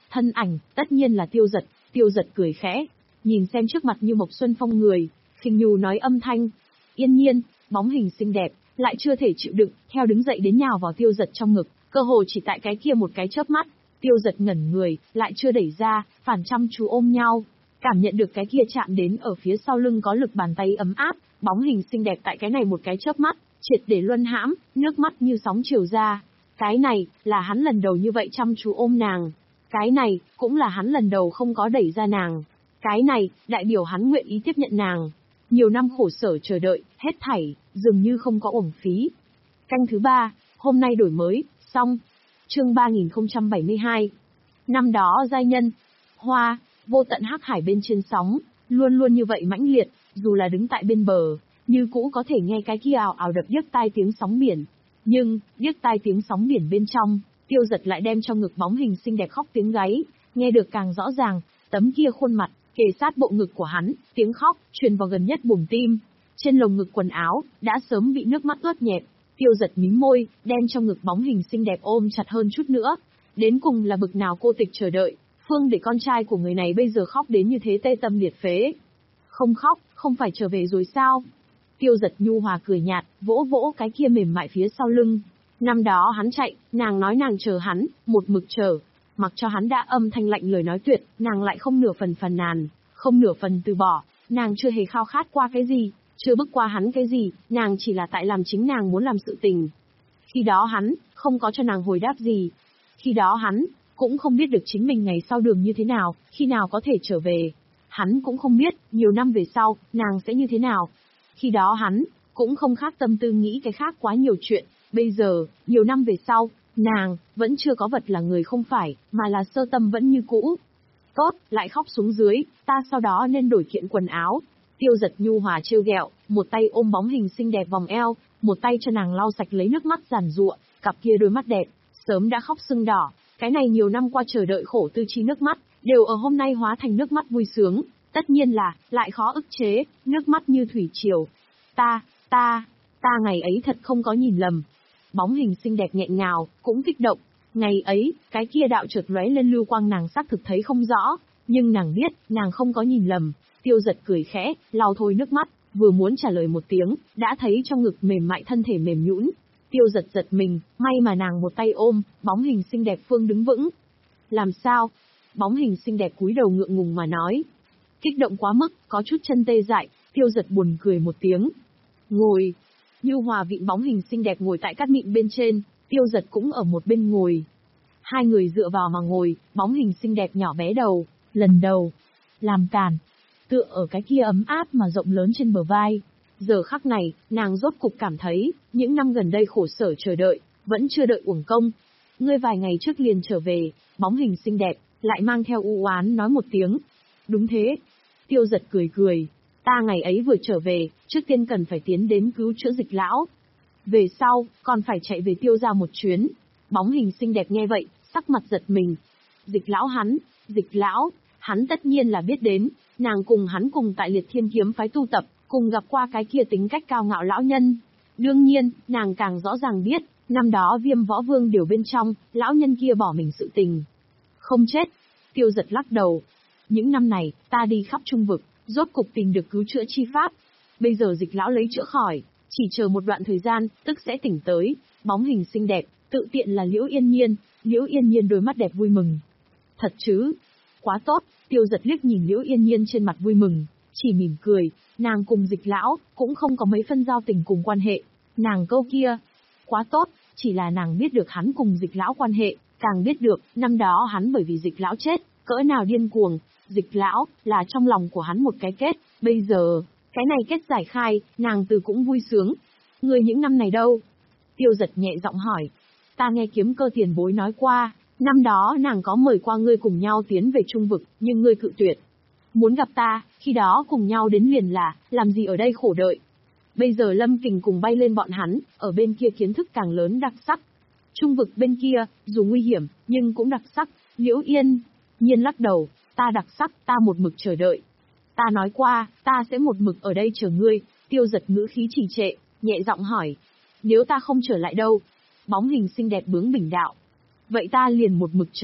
Thân ảnh, tất nhiên là Tiêu Giật. Tiêu Giật cười khẽ, nhìn xem trước mặt như Mộc Xuân Phong người, khinh nhu nói âm thanh. Yên Nhiên, bóng hình xinh đẹp, lại chưa thể chịu đựng, theo đứng dậy đến nhào vào Tiêu Giật trong ngực, cơ hồ chỉ tại cái kia một cái chớp mắt. Tiêu Giật ngẩn người, lại chưa đẩy ra, phản chăm chú ôm nhau, cảm nhận được cái kia chạm đến ở phía sau lưng có lực bàn tay ấm áp, bóng hình xinh đẹp tại cái này một cái chớp mắt, triệt để luân hãm, nước mắt như sóng chiều ra. Cái này, là hắn lần đầu như vậy chăm chú ôm nàng. Cái này, cũng là hắn lần đầu không có đẩy ra nàng. Cái này, đại biểu hắn nguyện ý tiếp nhận nàng. Nhiều năm khổ sở chờ đợi, hết thảy, dường như không có uổng phí. Canh thứ ba, hôm nay đổi mới, xong. Chương ba nghìn không trăm bảy mươi hai. Năm đó giai nhân, hoa, vô tận hắc hải bên trên sóng, luôn luôn như vậy mãnh liệt, dù là đứng tại bên bờ, như cũ có thể nghe cái kia ào ào đập điếc tai tiếng sóng biển. Nhưng, điếc tai tiếng sóng biển bên trong, Tiêu Giật lại đem trong ngực bóng hình xinh đẹp khóc tiếng gáy, nghe được càng rõ ràng, tấm kia khuôn mặt, kề sát bộ ngực của hắn, tiếng khóc, truyền vào gần nhất buồng tim. Trên lồng ngực quần áo, đã sớm bị nước mắt ướt nhẹp. Tiêu Giật mím môi, đem trong ngực bóng hình xinh đẹp ôm chặt hơn chút nữa. Đến cùng là bực nào cô tịch chờ đợi, phương để con trai của người này bây giờ khóc đến như thế tê tâm liệt phế. Không khóc, không phải trở về rồi sao? Tiêu Giật nhu hòa cười nhạt, vỗ vỗ cái kia mềm mại phía sau lưng. Năm đó hắn chạy, nàng nói nàng chờ hắn, một mực chờ. Mặc cho hắn đã âm thanh lạnh lời nói tuyệt, nàng lại không nửa phần phàn nàn, không nửa phần từ bỏ. Nàng chưa hề khao khát qua cái gì, chưa bước qua hắn cái gì, nàng chỉ là tại làm chính nàng muốn làm sự tình. Khi đó hắn, không có cho nàng hồi đáp gì. Khi đó hắn, cũng không biết được chính mình ngày sau đường như thế nào, khi nào có thể trở về. Hắn cũng không biết, nhiều năm về sau, nàng sẽ như thế nào. Khi đó hắn, cũng không khác tâm tư nghĩ cái khác quá nhiều chuyện. Bây giờ, nhiều năm về sau, nàng, vẫn chưa có vật là người không phải, mà là sơ tâm vẫn như cũ. Tốt, lại khóc xuống dưới, ta sau đó nên đổi kiện quần áo. Tiêu Giật nhu hòa trêu ghẹo, một tay ôm bóng hình xinh đẹp vòng eo, một tay cho nàng lau sạch lấy nước mắt giàn giụa, cặp kia đôi mắt đẹp, sớm đã khóc sưng đỏ. Cái này nhiều năm qua chờ đợi khổ tư chi nước mắt, đều ở hôm nay hóa thành nước mắt vui sướng. Tất nhiên là, lại khó ức chế, nước mắt như thủy triều. Ta, ta, ta ngày ấy thật không có nhìn lầm. Bóng hình xinh đẹp nghẹn ngào, cũng kích động. Ngày ấy, cái kia đạo chợt lóe lên lưu quang nàng xác thực thấy không rõ, nhưng nàng biết, nàng không có nhìn lầm. Tiêu Giật cười khẽ, lau thôi nước mắt, vừa muốn trả lời một tiếng, đã thấy trong ngực mềm mại thân thể mềm nhũn. Tiêu Giật giật mình, may mà nàng một tay ôm, bóng hình xinh đẹp phương đứng vững. Làm sao? Bóng hình xinh đẹp cúi đầu ngượng ngùng mà nói. Kích động quá mức, có chút chân tê dại, Tiêu Giật buồn cười một tiếng. Ngồi. Như hòa vịn bóng hình xinh đẹp ngồi tại cát mịn bên trên, Tiêu Giật cũng ở một bên ngồi. Hai người dựa vào mà ngồi, bóng hình xinh đẹp nhỏ bé đầu, lần đầu, làm càn, tựa ở cái kia ấm áp mà rộng lớn trên bờ vai. Giờ khắc này, nàng rốt cục cảm thấy, những năm gần đây khổ sở chờ đợi, vẫn chưa đợi uổng công. Ngươi vài ngày trước liền trở về, bóng hình xinh đẹp, lại mang theo u oán nói một tiếng. Đúng thế. Tiêu Giật cười cười. Ta ngày ấy vừa trở về, trước tiên cần phải tiến đến cứu chữa Dịch lão. Về sau, còn phải chạy về Tiêu gia một chuyến. Bóng hình xinh đẹp nghe vậy, sắc mặt giật mình. Dịch lão hắn, Dịch lão, hắn tất nhiên là biết đến, nàng cùng hắn cùng tại Liệt Thiên Kiếm phái tu tập, cùng gặp qua cái kia tính cách cao ngạo lão nhân. Đương nhiên, nàng càng rõ ràng biết, năm đó Viêm Võ Vương điều bên trong, lão nhân kia bỏ mình sự tình. Không chết. Tiêu Giật lắc đầu. Những năm này, ta đi khắp Trung Vực, rốt cục tìm được cứu chữa chi pháp. Bây giờ Dịch lão lấy chữa khỏi, chỉ chờ một đoạn thời gian, tức sẽ tỉnh tới. Bóng hình xinh đẹp, tự tiện là Liễu Yên Nhiên. Liễu Yên Nhiên đôi mắt đẹp vui mừng. Thật chứ? Quá tốt. Tiêu Giật liếc nhìn Liễu Yên Nhiên trên mặt vui mừng, chỉ mỉm cười. Nàng cùng Dịch lão cũng không có mấy phân giao tình cùng quan hệ. Nàng câu kia, quá tốt, chỉ là nàng biết được hắn cùng Dịch lão quan hệ, càng biết được năm đó hắn bởi vì Dịch lão chết, cỡ nào điên cuồng. Dịch lão là trong lòng của hắn một cái kết, bây giờ cái này kết giải khai, nàng từ cũng vui sướng. Người những năm này đâu? Tiêu Giật nhẹ giọng hỏi. Ta nghe Kiếm Cơ tiền bối nói qua, năm đó nàng có mời qua ngươi cùng nhau tiến về Trung Vực, nhưng ngươi cự tuyệt. Muốn gặp ta, khi đó cùng nhau đến liền là, làm gì ở đây khổ đợi. Bây giờ Lâm Kình cùng bay lên bọn hắn, ở bên kia kiến thức càng lớn đặc sắc. Trung Vực bên kia, dù nguy hiểm, nhưng cũng đặc sắc. Liễu Yên Nhiên lắc đầu, ta đặc sắc, ta một mực chờ đợi. Ta nói qua, ta sẽ một mực ở đây chờ ngươi. Tiêu Giật ngữ khí trì trệ, nhẹ giọng hỏi. Nếu ta không trở lại đâu? Bóng hình xinh đẹp bướng bỉnh đạo. Vậy ta liền một mực chờ.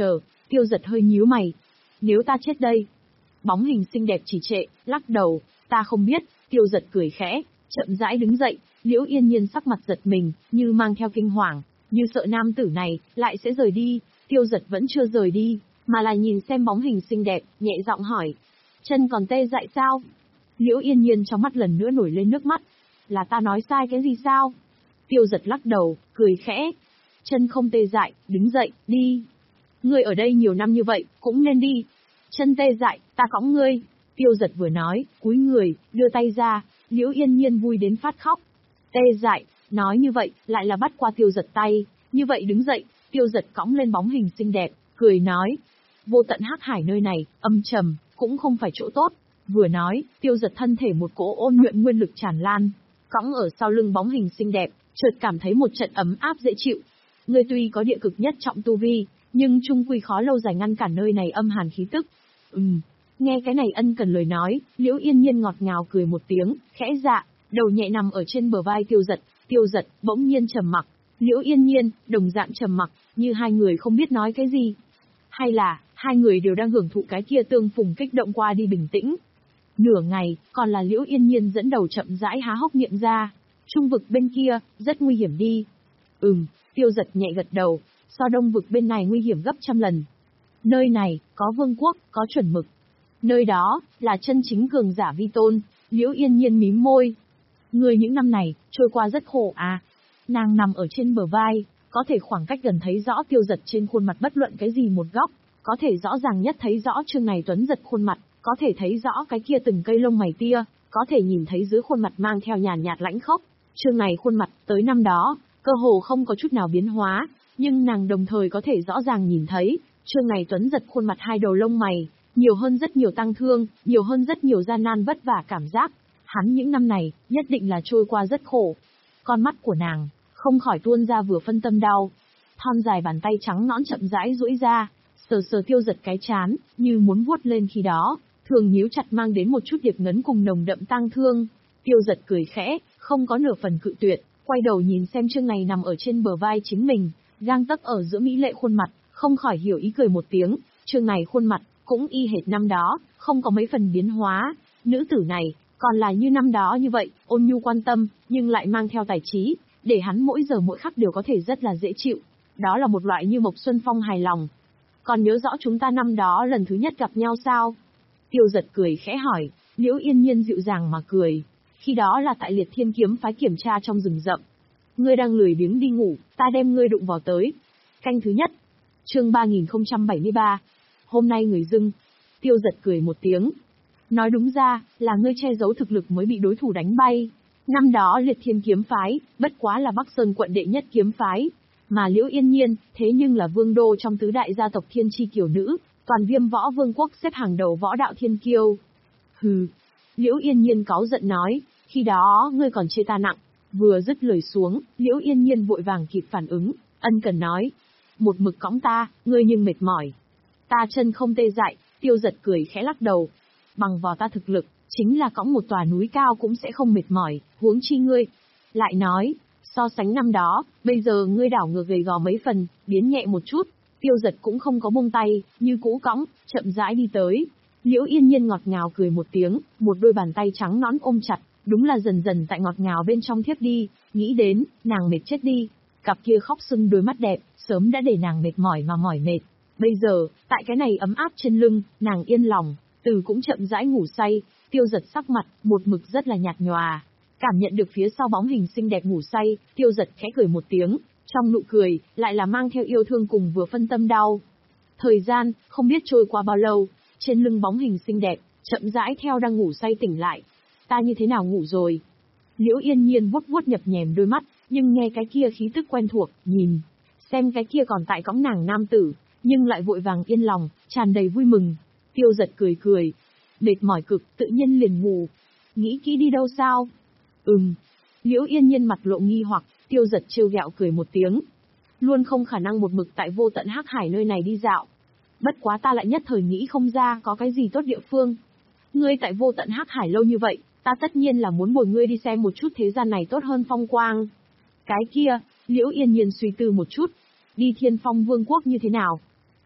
Tiêu Giật hơi nhíu mày. Nếu ta chết đây? Bóng hình xinh đẹp chỉ trệ, lắc đầu, ta không biết. Tiêu Giật cười khẽ, chậm rãi đứng dậy. Liễu Yên Nhiên sắc mặt giật mình, như mang theo kinh hoàng, như sợ nam tử này lại sẽ rời đi. Tiêu Giật vẫn chưa rời đi, mà là nhìn xem bóng hình xinh đẹp, nhẹ giọng hỏi. Chân còn tê dại sao? Liễu Yên Nhiên trong mắt lần nữa nổi lên nước mắt. Là ta nói sai cái gì sao? Tiêu Giật lắc đầu, cười khẽ. Chân không tê dại, đứng dậy, đi. Ngươi ở đây nhiều năm như vậy, cũng nên đi. Chân tê dại, ta cõng ngươi. Tiêu Giật vừa nói, cúi người, đưa tay ra. Liễu Yên Nhiên vui đến phát khóc. Tê dại, nói như vậy, lại là bắt qua Tiêu Giật tay. Như vậy đứng dậy, Tiêu Giật cõng lên bóng hình xinh đẹp, cười nói. Vô tận hắc hải nơi này, âm trầm, cũng không phải chỗ tốt. Vừa nói, Tiêu Giật thân thể một cỗ ôn nhuận nguyên lực tràn lan. Cõng ở sau lưng bóng hình xinh đẹp, chợt cảm thấy một trận ấm áp dễ chịu. Ngươi tuy có địa cực nhất trọng tu vi, nhưng chung quy khó lâu dài ngăn cản nơi này âm hàn khí tức. Ừm, nghe cái này ân cần lời nói, Liễu Yên Nhiên ngọt ngào cười một tiếng, khẽ dạ, đầu nhẹ nằm ở trên bờ vai Tiêu Giật. Tiêu Giật bỗng nhiên trầm mặc, Liễu Yên Nhiên đồng dạng trầm mặc, như hai người không biết nói cái gì. Hay là hai người đều đang hưởng thụ cái kia tương phùng kích động qua đi bình tĩnh. Nửa ngày, còn là Liễu Yên Nhiên dẫn đầu chậm rãi há hốc miệng ra. Trung vực bên kia, rất nguy hiểm đi. Ừm, Tiêu Giật nhẹ gật đầu, so đông vực bên này nguy hiểm gấp trăm lần. Nơi này, có vương quốc, có chuẩn mực. Nơi đó, là chân chính cường giả vi tôn. Liễu Yên Nhiên mím môi. Người những năm này, trôi qua rất khổ à. Nàng nằm ở trên bờ vai, có thể khoảng cách gần thấy rõ Tiêu Giật trên khuôn mặt bất luận cái gì một góc. Có thể rõ ràng nhất thấy rõ Trương này Tuấn Giật khuôn mặt, có thể thấy rõ cái kia từng cây lông mày tia, có thể nhìn thấy dưới khuôn mặt mang theo nhàn nhạt lãnh khốc. Trương này khuôn mặt, tới năm đó, cơ hồ không có chút nào biến hóa, nhưng nàng đồng thời có thể rõ ràng nhìn thấy, Trương này Tuấn Giật khuôn mặt hai đầu lông mày, nhiều hơn rất nhiều tăng thương, nhiều hơn rất nhiều gian nan vất vả cảm giác. Hắn những năm này, nhất định là trôi qua rất khổ. Con mắt của nàng, không khỏi tuôn ra vừa phân tâm đau. Thon dài bàn tay trắng nõn chậm rãi duỗi ra, sờ sờ Tiêu Giật cái chán, như muốn vuốt lên khi đó, thường nhíu chặt mang đến một chút điệp ngấn cùng nồng đậm tang thương. Tiêu Giật cười khẽ, không có nửa phần cự tuyệt, quay đầu nhìn xem Trương này nằm ở trên bờ vai chính mình, gang tấc ở giữa mỹ lệ khuôn mặt, không khỏi hiểu ý cười một tiếng. Trương này khuôn mặt, cũng y hệt năm đó, không có mấy phần biến hóa. Nữ tử này, còn là như năm đó như vậy, ôn nhu quan tâm, nhưng lại mang theo tài trí, để hắn mỗi giờ mỗi khắc đều có thể rất là dễ chịu. Đó là một loại như Mộc Xuân Phong hài lòng. Còn nhớ rõ chúng ta năm đó lần thứ nhất gặp nhau sao? Tiêu Giật cười khẽ hỏi. Liễu Yên Nhiên dịu dàng mà cười. Khi đó là tại Liệt Thiên Kiếm phái kiểm tra trong rừng rậm. Ngươi đang lười biếng đi ngủ, ta đem ngươi đụng vào tới. Canh thứ nhất. Chương ba nghìn không trăm bảy mươi ba. Hôm nay người dưng. Tiêu Giật cười một tiếng. Nói đúng ra, là ngươi che giấu thực lực mới bị đối thủ đánh bay. Năm đó Liệt Thiên Kiếm phái, bất quá là Bắc Sơn quận đệ nhất kiếm phái. Mà Liễu Yên Nhiên, thế nhưng là vương đô trong tứ đại gia tộc thiên chi kiều nữ, toàn Viêm Võ Vương quốc xếp hàng đầu võ đạo thiên kiêu. Hừ. Liễu Yên Nhiên cáu giận nói, khi đó ngươi còn chê ta nặng. Vừa dứt lời xuống, Liễu Yên Nhiên vội vàng kịp phản ứng, ân cần nói. Một mực cõng ta, ngươi nhưng mệt mỏi. Ta chân không tê dại. Tiêu Giật cười khẽ lắc đầu. Bằng vào ta thực lực, chính là cõng một tòa núi cao cũng sẽ không mệt mỏi, huống chi ngươi. Lại nói, so sánh năm đó, bây giờ ngươi đảo ngược gầy gò mấy phần, biến nhẹ một chút. Tiêu Giật cũng không có buông tay, như cũ cõng, chậm rãi đi tới. Liễu Yên Nhiên ngọt ngào cười một tiếng, một đôi bàn tay trắng nõn ôm chặt, đúng là dần dần tại ngọt ngào bên trong thiếp đi, nghĩ đến, nàng mệt chết đi. Cặp kia khóc sưng đôi mắt đẹp, sớm đã để nàng mệt mỏi mà mỏi mệt. Bây giờ, tại cái này ấm áp trên lưng, nàng yên lòng, từ cũng chậm rãi ngủ say. Tiêu Giật sắc mặt, một mực rất là nhạt nhòa. Cảm nhận được phía sau bóng hình xinh đẹp ngủ say, Tiêu Giật khẽ cười một tiếng, trong nụ cười, lại là mang theo yêu thương cùng vừa phân tâm đau. Thời gian, không biết trôi qua bao lâu, trên lưng bóng hình xinh đẹp, chậm rãi theo đang ngủ say tỉnh lại. Ta như thế nào ngủ rồi? Liễu Yên Nhiên vuốt vuốt nhập nhèm đôi mắt, nhưng nghe cái kia khí tức quen thuộc, nhìn, xem cái kia còn tại cõng nàng nam tử, nhưng lại vội vàng yên lòng, tràn đầy vui mừng. Tiêu Giật cười cười, mệt mỏi cực, tự nhiên liền ngủ. Nghĩ kỹ đi đâu sao? Ừm. Liễu Yên Nhiên mặt lộ nghi hoặc, Tiêu Giật trêu ghẹo cười một tiếng. Luôn không khả năng một mực tại vô tận hắc hải nơi này đi dạo. Bất quá ta lại nhất thời nghĩ không ra có cái gì tốt địa phương. Ngươi tại vô tận hắc hải lâu như vậy, ta tất nhiên là muốn bồi ngươi đi xem một chút thế gian này tốt hơn phong quang. Cái kia, Liễu Yên Nhiên suy tư một chút. Đi Thiên Phong Vương quốc như thế nào?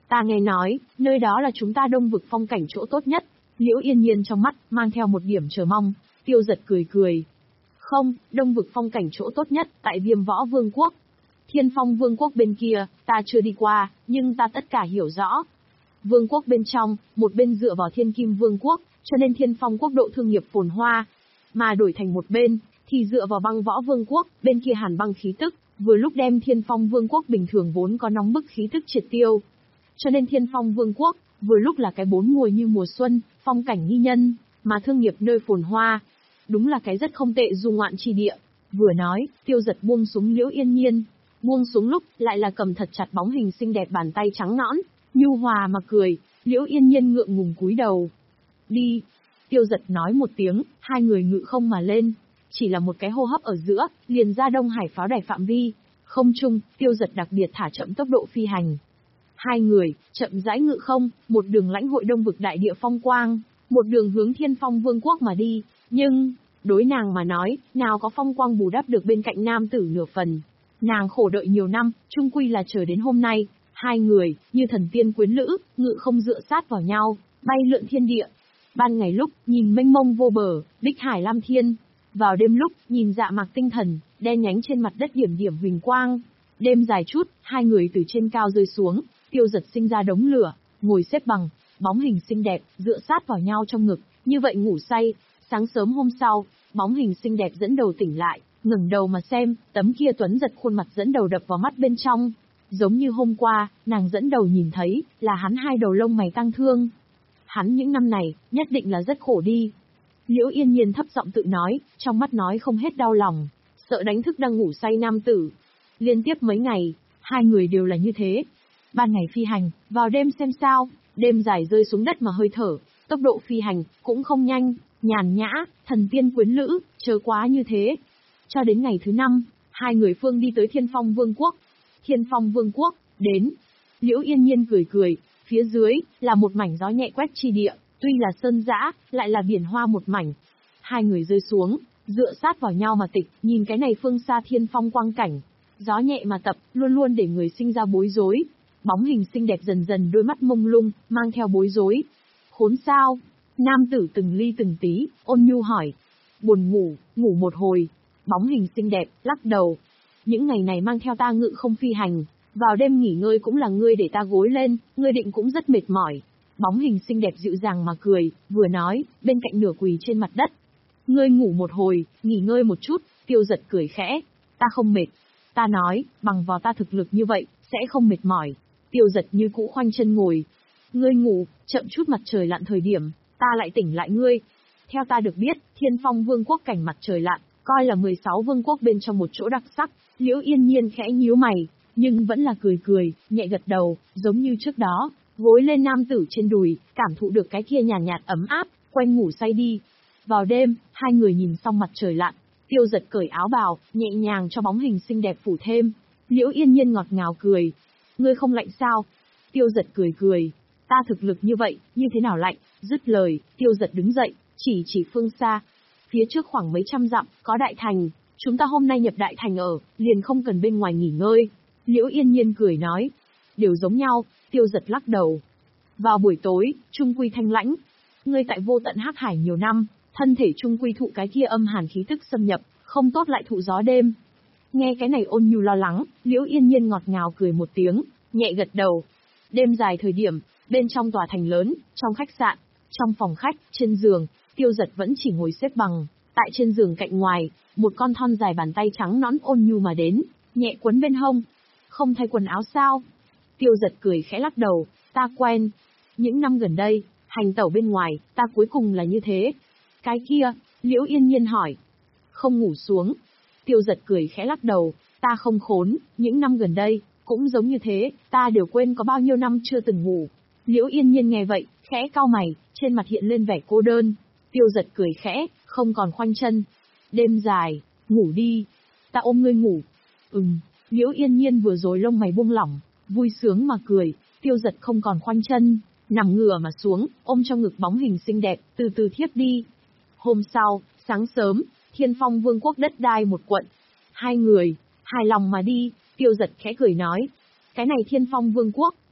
Ta nghe nói, nơi đó là chúng ta Đông vực phong cảnh chỗ tốt nhất. Liễu Yên Nhiên trong mắt, mang theo một điểm chờ mong. Tiêu Giật cười cười. Không, Đông vực phong cảnh chỗ tốt nhất, tại Viêm Võ Vương quốc. Thiên Phong Vương quốc bên kia, ta chưa đi qua, nhưng ta tất cả hiểu rõ. Vương quốc bên trong, một bên dựa vào Thiên Kim Vương quốc, cho nên Thiên Phong quốc độ thương nghiệp phồn hoa. Mà đổi thành một bên, thì dựa vào Băng Võ Vương quốc, bên kia hàn băng khí tức, vừa lúc đem Thiên Phong Vương quốc bình thường vốn có nóng bức khí tức triệt tiêu. Cho nên Thiên Phong Vương quốc, vừa lúc là cái bốn mùa như mùa xuân, phong cảnh nghi nhân, mà thương nghiệp nơi phồn hoa. Đúng là cái rất không tệ du ngoạn chi địa. Vừa nói, Tiêu Giật buông súng Liễu Yên Nhiên. Buông súng lúc, lại là cầm thật chặt bóng hình xinh đẹp bàn tay trắng nõn, nhu hòa mà cười. Liễu Yên Nhiên ngượng ngùng cúi đầu. Đi. Tiêu Giật nói một tiếng, hai người ngự không mà lên. Chỉ là một cái hô hấp ở giữa, liền ra Đông Hải pháo đài phạm vi. Không trung, Tiêu Giật đặc biệt thả chậm tốc độ phi hành. Hai người, chậm rãi ngự không, một đường lãnh hội Đông vực đại địa phong quang, một đường hướng Thiên Phong Vương quốc mà đi. Nhưng, đối nàng mà nói, nào có phong quang bù đắp được bên cạnh nam tử nửa phần. Nàng khổ đợi nhiều năm, chung quy là chờ đến hôm nay. Hai người, như thần tiên quyến lữ, ngự không dựa sát vào nhau, bay lượn thiên địa. Ban ngày lúc, nhìn mênh mông vô bờ, bích hải lam thiên. Vào đêm lúc, nhìn dạ mạc tinh thần, đen nhánh trên mặt đất điểm điểm huỳnh quang. Đêm dài chút, hai người từ trên cao rơi xuống, Tiêu Giật sinh ra đống lửa, ngồi xếp bằng, bóng hình xinh đẹp, dựa sát vào nhau trong ngực, như vậy ngủ say. Sáng sớm hôm sau, bóng hình xinh đẹp dẫn đầu tỉnh lại, ngẩng đầu mà xem, tấm kia tuấn giật khuôn mặt dẫn đầu đập vào mắt bên trong. Giống như hôm qua, nàng dẫn đầu nhìn thấy, là hắn hai đầu lông mày tăng thương. Hắn những năm này, nhất định là rất khổ đi. Liễu Yên Nhiên thấp giọng tự nói, trong mắt nói không hết đau lòng, sợ đánh thức đang ngủ say nam tử. Liên tiếp mấy ngày, hai người đều là như thế. Ban ngày phi hành, vào đêm xem sao, đêm dài rơi xuống đất mà hơi thở, tốc độ phi hành, cũng không nhanh, nhàn nhã, thần tiên quyến lữ, chờ quá như thế. Cho đến ngày thứ năm, hai người phương đi tới Thiên Phong Vương quốc. Thiên Phong Vương quốc, đến. Liễu Yên Nhiên cười cười, phía dưới, là một mảnh gió nhẹ quét chi địa, tuy là sơn dã, lại là biển hoa một mảnh. Hai người rơi xuống, dựa sát vào nhau mà tịch, nhìn cái này phương xa Thiên Phong quang cảnh. Gió nhẹ mà tập, luôn luôn để người sinh ra bối rối. Bóng hình xinh đẹp dần dần đôi mắt mông lung, mang theo bối rối. Khốn sao? Nam tử từng ly từng tí, ôn nhu hỏi. Buồn ngủ, ngủ một hồi. Bóng hình xinh đẹp, lắc đầu. Những ngày này mang theo ta ngự không phi hành, vào đêm nghỉ ngơi cũng là ngươi để ta gối lên, ngươi định cũng rất mệt mỏi. Bóng hình xinh đẹp dịu dàng mà cười, vừa nói, bên cạnh nửa quỳ trên mặt đất. Ngươi ngủ một hồi, nghỉ ngơi một chút. Tiêu Giật cười khẽ. Ta không mệt. Ta nói, bằng vào ta thực lực như vậy, sẽ không mệt mỏi. Tiêu Giật như cũ khoanh chân ngồi. Ngươi ngủ, chậm chút mặt trời lặn thời điểm, ta lại tỉnh lại ngươi. Theo ta được biết, Thiên Phong Vương quốc cảnh mặt trời lặn, coi là mười sáu vương quốc bên trong một chỗ đặc sắc. Liễu Yên Nhiên khẽ nhíu mày, nhưng vẫn là cười cười, nhẹ gật đầu, giống như trước đó, gối lên nam tử trên đùi, cảm thụ được cái kia nhàn nhạt, nhạt ấm áp, quanh ngủ say đi. Vào đêm, hai người nhìn xong mặt trời lặn, Tiêu Giật cởi áo bào, nhẹ nhàng cho bóng hình xinh đẹp phủ thêm. Liễu Yên Nhiên ngọt ngào cười. Ngươi không lạnh sao? Tiêu Giật cười cười. Ta thực lực như vậy, như thế nào lạnh? Dứt lời, Tiêu Giật đứng dậy, chỉ chỉ phương xa. Phía trước khoảng mấy trăm dặm, có đại thành. Chúng ta hôm nay nhập đại thành ở, liền không cần bên ngoài nghỉ ngơi. Liễu Yên Nhiên cười nói. Đều giống nhau. Tiêu Giật lắc đầu. Vào buổi tối, trung quy thanh lãnh. Ngươi tại vô tận hắc hải nhiều năm, thân thể trung quy thụ cái kia âm hàn khí tức xâm nhập, không tốt lại thụ gió đêm. Nghe cái này ôn nhu lo lắng, Liễu Yên Nhiên ngọt ngào cười một tiếng, nhẹ gật đầu. Đêm dài thời điểm, bên trong tòa thành lớn, trong khách sạn, trong phòng khách, trên giường, Tiêu Giật vẫn chỉ ngồi xếp bằng. Tại trên giường cạnh ngoài, một con thon dài bàn tay trắng nõn ôn nhu mà đến, nhẹ quấn bên hông. Không thay quần áo sao? Tiêu Giật cười khẽ lắc đầu, ta quen. Những năm gần đây, hành tẩu bên ngoài, ta cuối cùng là như thế. Cái kia, Liễu Yên Nhiên hỏi. Không ngủ xuống. Tiêu Giật cười khẽ lắc đầu, ta không khốn, những năm gần đây, cũng giống như thế, ta đều quên có bao nhiêu năm chưa từng ngủ. Liễu Yên Nhiên nghe vậy, khẽ cau mày, trên mặt hiện lên vẻ cô đơn. Tiêu Giật cười khẽ, không còn khoanh chân. Đêm dài, ngủ đi. Ta ôm ngươi ngủ. Ừm, Liễu Yên Nhiên vừa rồi lông mày buông lỏng, vui sướng mà cười. Tiêu Giật không còn khoanh chân, nằm ngửa mà xuống, ôm trong ngực bóng hình xinh đẹp, từ từ thiếp đi. Hôm sau, sáng sớm, Thiên Phong Vương quốc đất đai một quận. Hai người, hài lòng mà đi. Tiêu Giật khẽ cười nói. Cái này Thiên Phong Vương quốc,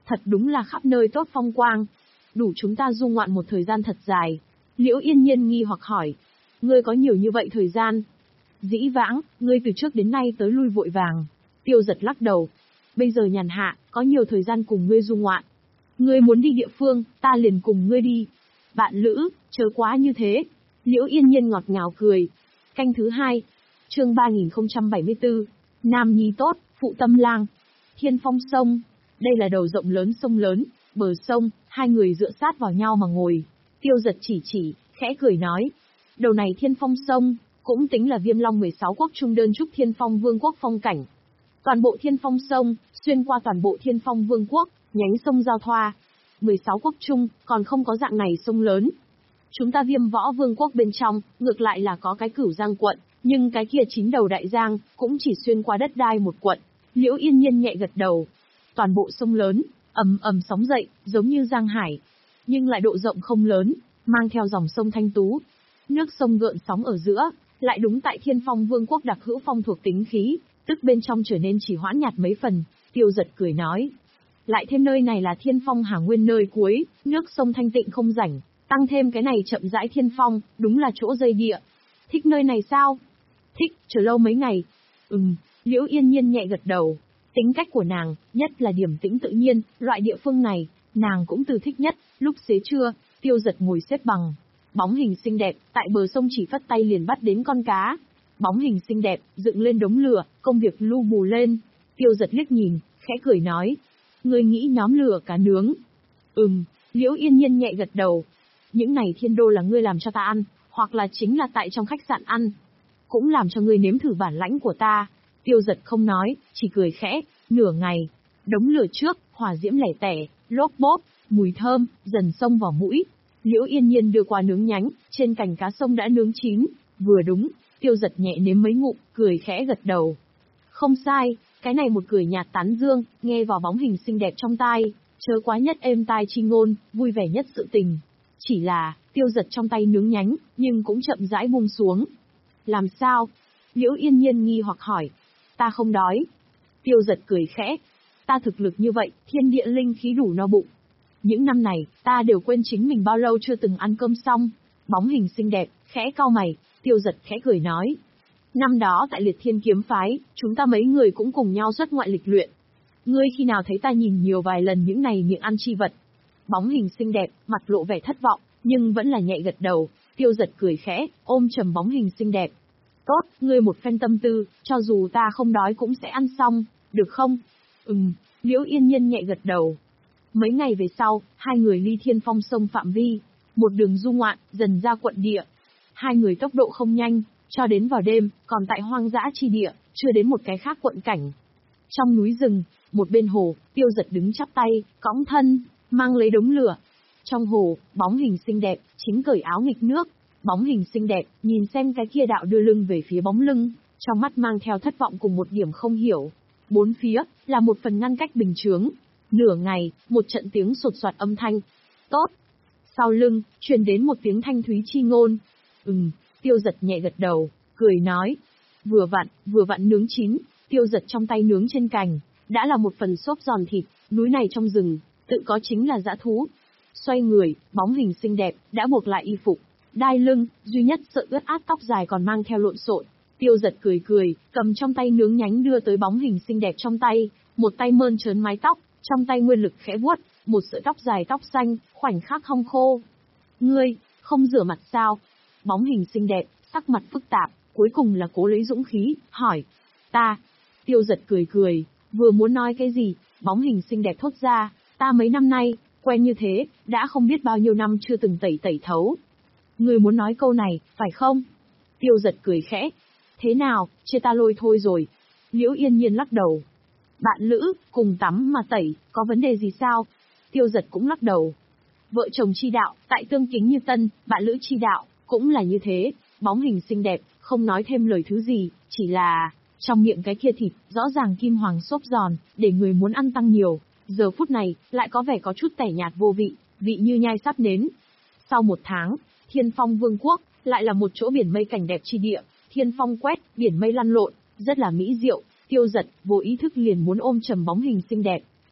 Thật đúng là khắp nơi tốt phong quang. Đủ chúng ta du ngoạn một thời gian thật dài. Liễu Yên Nhiên nghi hoặc hỏi. Ngươi có nhiều như vậy thời gian? Dĩ vãng, ngươi từ trước đến nay tới lui vội vàng. Tiêu Giật lắc đầu. Bây giờ nhàn hạ, có nhiều thời gian cùng ngươi du ngoạn. Ngươi muốn đi địa phương, ta liền cùng ngươi đi. Bạn lữ, chớ quá như thế. Liễu Yên Nhiên ngọt ngào cười. Canh thứ hai. Chương ba nghìn không trăm bảy mươi tư. Nam nhi tốt, phụ tâm lang. Thiên Phong sông. Đây là đầu rộng lớn sông lớn, bờ sông, hai người dựa sát vào nhau mà ngồi. Tiêu Giật chỉ chỉ, khẽ cười nói. Đầu này Thiên Phong sông, cũng tính là Viêm Long mười sáu quốc trung đơn trúc Thiên Phong Vương quốc phong cảnh. Toàn bộ Thiên Phong sông, xuyên qua toàn bộ Thiên Phong Vương quốc, nhánh sông giao thoa. mười sáu quốc trung, còn không có dạng này sông lớn. Chúng ta Viêm Võ Vương quốc bên trong, ngược lại là có cái Cửu Giang quận, nhưng cái kia chín đầu đại giang, cũng chỉ xuyên qua đất đai một quận. Liễu Yên Nhiên nhẹ gật đầu. Toàn bộ sông lớn, ầm ầm sóng dậy, giống như giang hải, nhưng lại độ rộng không lớn, mang theo dòng sông thanh tú. Nước sông gợn sóng ở giữa, lại đúng tại Thiên Phong Vương quốc đặc hữu phong thuộc tính khí, tức bên trong trở nên chỉ hoãn nhạt mấy phần. Tiêu Giật cười nói. Lại thêm nơi này là Thiên Phong Hà Nguyên nơi cuối, nước sông thanh tịnh không rảnh, tăng thêm cái này chậm rãi Thiên Phong, đúng là chỗ dây địa. Thích nơi này sao? Thích, chờ lâu mấy ngày. Ừm, Liễu Yên Nhiên nhẹ gật đầu. Tính cách của nàng, nhất là điểm tĩnh tự nhiên, loại địa phương này, nàng cũng từ thích nhất. Lúc xế trưa, Tiêu Giật ngồi xếp bằng. Bóng hình xinh đẹp, tại bờ sông chỉ phất tay liền bắt đến con cá. Bóng hình xinh đẹp, dựng lên đống lửa, công việc lu bù lên. Tiêu Giật liếc nhìn, khẽ cười nói. Ngươi nghĩ nhóm lửa cá nướng? Ừm, Liễu Yên Nhiên nhẹ gật đầu. Những này thiên đô là ngươi làm cho ta ăn, hoặc là chính là tại trong khách sạn ăn. Cũng làm cho ngươi nếm thử bản lãnh của ta. Tiêu Giật không nói, chỉ cười khẽ. Nửa ngày, đống lửa trước, hỏa diễm lẻ tẻ, lốp bốp, mùi thơm, dần xông vào mũi. Liễu Yên Nhiên đưa qua nướng nhánh, trên cành cá sông đã nướng chín. Vừa đúng, Tiêu Giật nhẹ nếm mấy ngụm, cười khẽ gật đầu. Không sai, cái này một cười nhạt tán dương, nghe vào bóng hình xinh đẹp trong tai, chớ quá nhất êm tai chi ngôn, vui vẻ nhất sự tình. Chỉ là, Tiêu Giật trong tay nướng nhánh, nhưng cũng chậm rãi buông xuống. Làm sao? Liễu Yên Nhiên nghi hoặc hỏi. Ta không đói. Tiêu Giật cười khẽ. Ta thực lực như vậy, thiên địa linh khí đủ no bụng. Những năm này, ta đều quên chính mình bao lâu chưa từng ăn cơm xong. Bóng hình xinh đẹp, khẽ cau mày, Tiêu Giật khẽ cười nói. Năm đó tại Liệt Thiên Kiếm Phái, chúng ta mấy người cũng cùng nhau xuất ngoại lịch luyện. Ngươi khi nào thấy ta nhìn nhiều vài lần những này miệng ăn chi vật? Bóng hình xinh đẹp, mặt lộ vẻ thất vọng, nhưng vẫn là nhẹ gật đầu. Tiêu Giật cười khẽ, ôm trầm bóng hình xinh đẹp. Tốt, ngươi một phen tâm tư, cho dù ta không đói cũng sẽ ăn xong, được không? Ừm, Liễu Yên Nhiên nhẹ gật đầu. Mấy ngày về sau, hai người ly Thiên Phong sông phạm vi, một đường du ngoạn, dần ra quận địa. Hai người tốc độ không nhanh, cho đến vào đêm, còn tại hoang dã chi địa, chưa đến một cái khác quận cảnh. Trong núi rừng, một bên hồ, Tiêu Giật đứng chắp tay, cõng thân, mang lấy đống lửa. Trong hồ, bóng hình xinh đẹp, chính cởi áo nghịch nước. Bóng hình xinh đẹp, nhìn xem cái kia đạo đưa lưng về phía bóng lưng, trong mắt mang theo thất vọng cùng một điểm không hiểu. Bốn phía, là một phần ngăn cách bình chướng. Nửa ngày, một trận tiếng sột soạt âm thanh. Tốt. Sau lưng, truyền đến một tiếng thanh thúy chi ngôn. Ừm, Tiêu Giật nhẹ gật đầu, cười nói. Vừa vặn, vừa vặn nướng chín, Tiêu Giật trong tay nướng trên cành, đã là một phần xốp giòn thịt, núi này trong rừng, tự có chính là dã thú. Xoay người, bóng hình xinh đẹp, đã buộc lại y phục, đai lưng, duy nhất sợi ướt át tóc dài còn mang theo lộn xộn. Tiêu Giật cười cười, cầm trong tay nướng nhánh đưa tới bóng hình xinh đẹp trong tay, một tay mơn trớn mái tóc, trong tay nguyên lực khẽ vuốt, một sợi tóc dài tóc xanh, khoảnh khắc hong khô. Ngươi, không rửa mặt sao? Bóng hình xinh đẹp, sắc mặt phức tạp, cuối cùng là cố lấy dũng khí, hỏi. Ta. Tiêu Giật cười cười, vừa muốn nói cái gì, bóng hình xinh đẹp thốt ra, ta mấy năm nay, quen như thế, đã không biết bao nhiêu năm chưa từng tẩy tẩy thấu. Ngươi muốn nói câu này, phải không? Tiêu Giật cười khẽ. Thế nào, chê ta lôi thôi rồi. Liễu Yên Nhiên lắc đầu. Bạn lữ, cùng tắm mà tẩy, có vấn đề gì sao? Tiêu Giật cũng lắc đầu. Vợ chồng chi đạo, tại tương kính như tân, bạn lữ chi đạo, cũng là như thế. Bóng hình xinh đẹp, không nói thêm lời thứ gì, chỉ là, trong miệng cái kia thịt, rõ ràng kim hoàng xốp giòn, để người muốn ăn tăng nhiều. Giờ phút này, lại có vẻ có chút tẻ nhạt vô vị, vị như nhai sắp nến. Sau một tháng, Thiên Phong Vương quốc, lại là một chỗ biển mây cảnh đẹp chi địa, thiên phong quét, biển mây lăn lộn, rất là mỹ diệu. Tiêu Giật, vô ý thức liền muốn ôm trầm bóng hình xinh đẹp,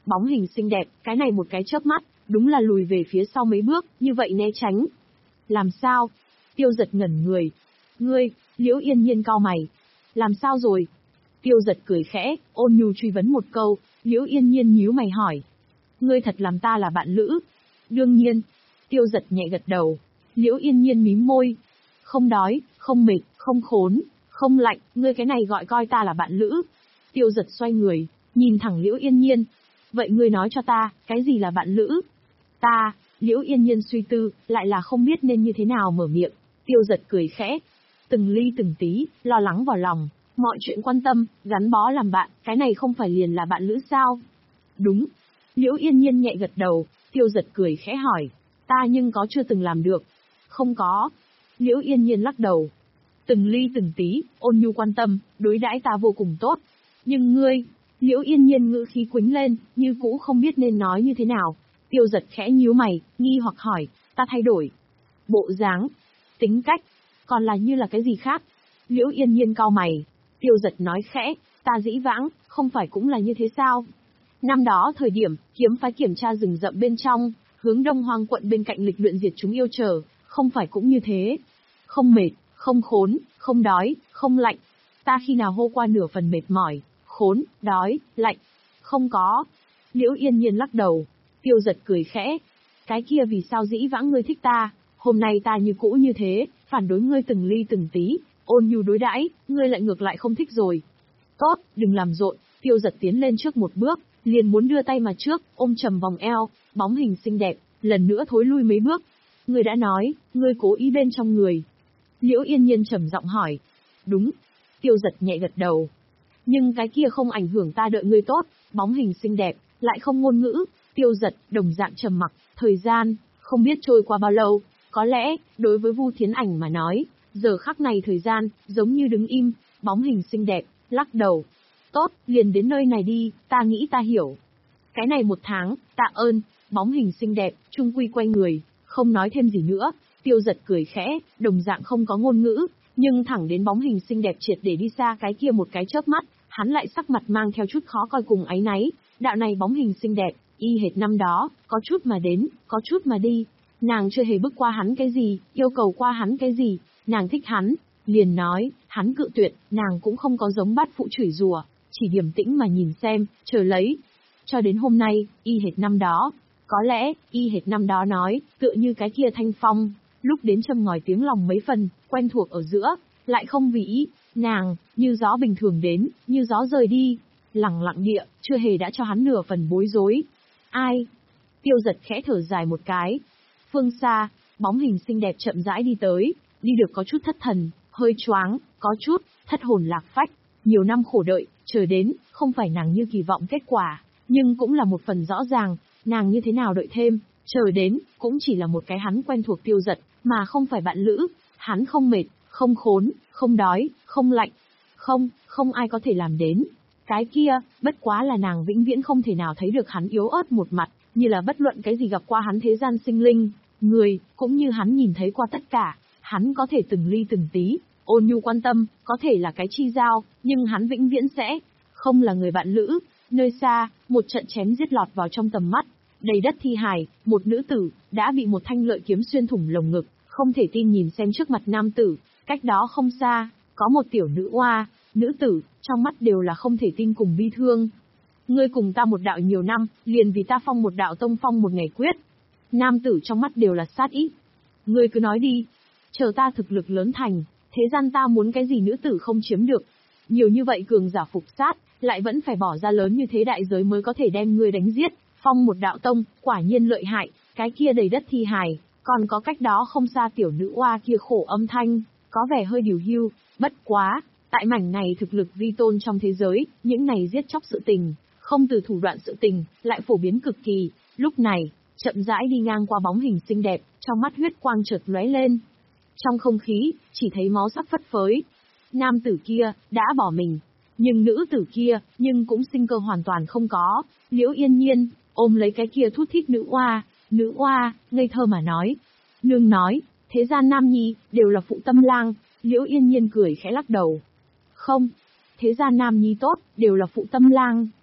Bóng hình xinh đẹp, cái này một cái chớp mắt, đúng là lùi về phía sau mấy bước, như vậy né tránh. Làm sao? Tiêu Giật ngẩn người. Ngươi, Liễu Yên Nhiên cau mày. Làm sao rồi? Tiêu Giật cười khẽ, ôn nhu truy vấn một câu, Liễu Yên Nhiên nhíu mày hỏi. Ngươi thật làm ta là bạn lữ? Đương nhiên. Tiêu Giật nhẹ gật đầu. Liễu Yên Nhiên mím môi. Không đói, không mệt, không khốn, không lạnh, ngươi cái này gọi coi ta là bạn lữ. Tiêu Giật xoay người, nhìn thẳng Liễu Yên Nhiên. Vậy ngươi nói cho ta, cái gì là bạn lữ? Ta, Liễu Yên Nhiên suy tư, lại là không biết nên như thế nào mở miệng. Tiêu Giật cười khẽ. Từng ly từng tí, lo lắng vào lòng, mọi chuyện quan tâm, gắn bó làm bạn, cái này không phải liền là bạn lữ sao? Đúng. Liễu Yên Nhiên nhẹ gật đầu, Tiêu Giật cười khẽ hỏi. Ta nhưng có chưa từng làm được? Không có. Liễu Yên Nhiên lắc đầu. Từng ly từng tí, ôn nhu quan tâm, đối đãi ta vô cùng tốt. Nhưng ngươi, Liễu Yên Nhiên ngữ khí quĩnh lên, như cũ không biết nên nói như thế nào. Tiêu Giật khẽ nhíu mày, nghi hoặc hỏi, ta thay đổi. Bộ dáng, tính cách, còn là như là cái gì khác? Liễu Yên Nhiên cau mày. Tiêu Giật nói khẽ, ta dĩ vãng, không phải cũng là như thế sao? Năm đó thời điểm, kiếm phái kiểm tra rừng rậm bên trong, hướng Đông Hoang quận bên cạnh lịch luyện diệt chúng yêu trở, không phải cũng như thế. Không mệt, không khốn, không đói, không lạnh. Ta khi nào hô qua nửa phần mệt mỏi, khốn, đói, lạnh? Không có. Liễu Yên Nhiên lắc đầu. Tiêu Giật cười khẽ. Cái kia vì sao dĩ vãng ngươi thích ta, hôm nay ta như cũ như thế, phản đối ngươi từng ly từng tí, ôn nhu đối đãi, ngươi lại ngược lại không thích rồi. Tốt, đừng làm rộn. Tiêu Giật tiến lên trước một bước, liền muốn đưa tay mà trước, ôm trầm vòng eo, bóng hình xinh đẹp, lần nữa thối lui mấy bước. Ngươi đã nói, ngươi cố ý bên trong người. Liễu Yên Nhiên trầm giọng hỏi. Đúng. Tiêu Giật nhẹ gật đầu. Nhưng cái kia không ảnh hưởng ta đợi ngươi tốt, bóng hình xinh đẹp, lại không ngôn ngữ. Tiêu Giật, đồng dạng trầm mặc, thời gian, không biết trôi qua bao lâu, có lẽ, đối với Vu Thiến Ảnh mà nói, giờ khắc này thời gian, giống như đứng im, bóng hình xinh đẹp, lắc đầu. Tốt, liền đến nơi này đi, ta nghĩ ta hiểu. Cái này một tháng, tạ ơn, bóng hình xinh đẹp, trung quy quay người, không nói thêm gì nữa. Tiêu Giật cười khẽ, đồng dạng không có ngôn ngữ, nhưng thẳng đến bóng hình xinh đẹp triệt để đi xa cái kia một cái chớp mắt, hắn lại sắc mặt mang theo chút khó coi cùng áy náy. Đạo này bóng hình xinh đẹp, y hệt năm đó, có chút mà đến, có chút mà đi. Nàng chưa hề bức qua hắn cái gì, yêu cầu qua hắn cái gì, nàng thích hắn, liền nói, hắn cự tuyệt, nàng cũng không có giống bát phụ chửi rủa, chỉ điềm tĩnh mà nhìn xem, chờ lấy. Cho đến hôm nay, y hệt năm đó, có lẽ, y hệt năm đó nói, tựa như cái kia thanh phong, lúc đến châm ngòi tiếng lòng mấy phần, quen thuộc ở giữa, lại không vì ý, nàng, như gió bình thường đến, như gió rời đi, lẳng lặng địa, chưa hề đã cho hắn nửa phần bối rối. Ai? Tiêu Giật khẽ thở dài một cái. Phương xa, bóng hình xinh đẹp chậm rãi đi tới, đi được có chút thất thần, hơi choáng, có chút, thất hồn lạc phách. Nhiều năm khổ đợi, chờ đến, không phải nàng như kỳ vọng kết quả, nhưng cũng là một phần rõ ràng, nàng như thế nào đợi thêm, chờ đến, cũng chỉ là một cái hắn quen thuộc Tiêu Giật, mà không phải bạn lữ. Hắn không mệt, không khốn, không đói, không lạnh. Không, không ai có thể làm đến. Cái kia, bất quá là nàng vĩnh viễn không thể nào thấy được hắn yếu ớt một mặt, như là bất luận cái gì gặp qua hắn thế gian sinh linh, người, cũng như hắn nhìn thấy qua tất cả, hắn có thể từng ly từng tí, ôn nhu quan tâm, có thể là cái chi giao, nhưng hắn vĩnh viễn sẽ không là người bạn lữ. Nơi xa, một trận chém giết lọt vào trong tầm mắt, đầy đất thi hài, một nữ tử đã bị một thanh lợi kiếm xuyên thủng lồng ngực, không thể tin nhìn xem trước mặt nam tử, cách đó không xa, có một tiểu nữ oa, nữ tử, trong mắt đều là không thể tin cùng bi thương. Ngươi cùng ta một đạo nhiều năm, liền vì ta phong một đạo tông phong một ngày quyết. Nam tử trong mắt đều là sát ý. Ngươi cứ nói đi, chờ ta thực lực lớn thành, thế gian ta muốn cái gì nữ tử không chiếm được. Nhiều như vậy cường giả phục sát, lại vẫn phải bỏ ra lớn như thế đại giới mới có thể đem ngươi đánh giết, phong một đạo tông, quả nhiên lợi hại, cái kia đầy đất thi hài, còn có cách đó không xa tiểu nữ oa kia khổ âm thanh, có vẻ hơi điều hưu, bất quá, tại mảnh này thực lực vi tôn trong thế giới, những này giết chóc sự tình, không từ thủ đoạn sự tình, lại phổ biến cực kỳ. Lúc này, chậm rãi đi ngang qua bóng hình xinh đẹp, trong mắt huyết quang chợt lóe lên. Trong không khí, chỉ thấy máu sắc phất phới. Nam tử kia, đã bỏ mình. Nhưng nữ tử kia, nhưng cũng sinh cơ hoàn toàn không có. Liễu Yên Nhiên, ôm lấy cái kia thút thít nữ oa, nữ oa, ngây thơ mà nói. Nương nói, thế gian nam nhi, đều là phụ tâm lang. Liễu Yên Nhiên cười khẽ lắc đầu. Không, thế gian nam nhi tốt, đều là phụ tâm lang.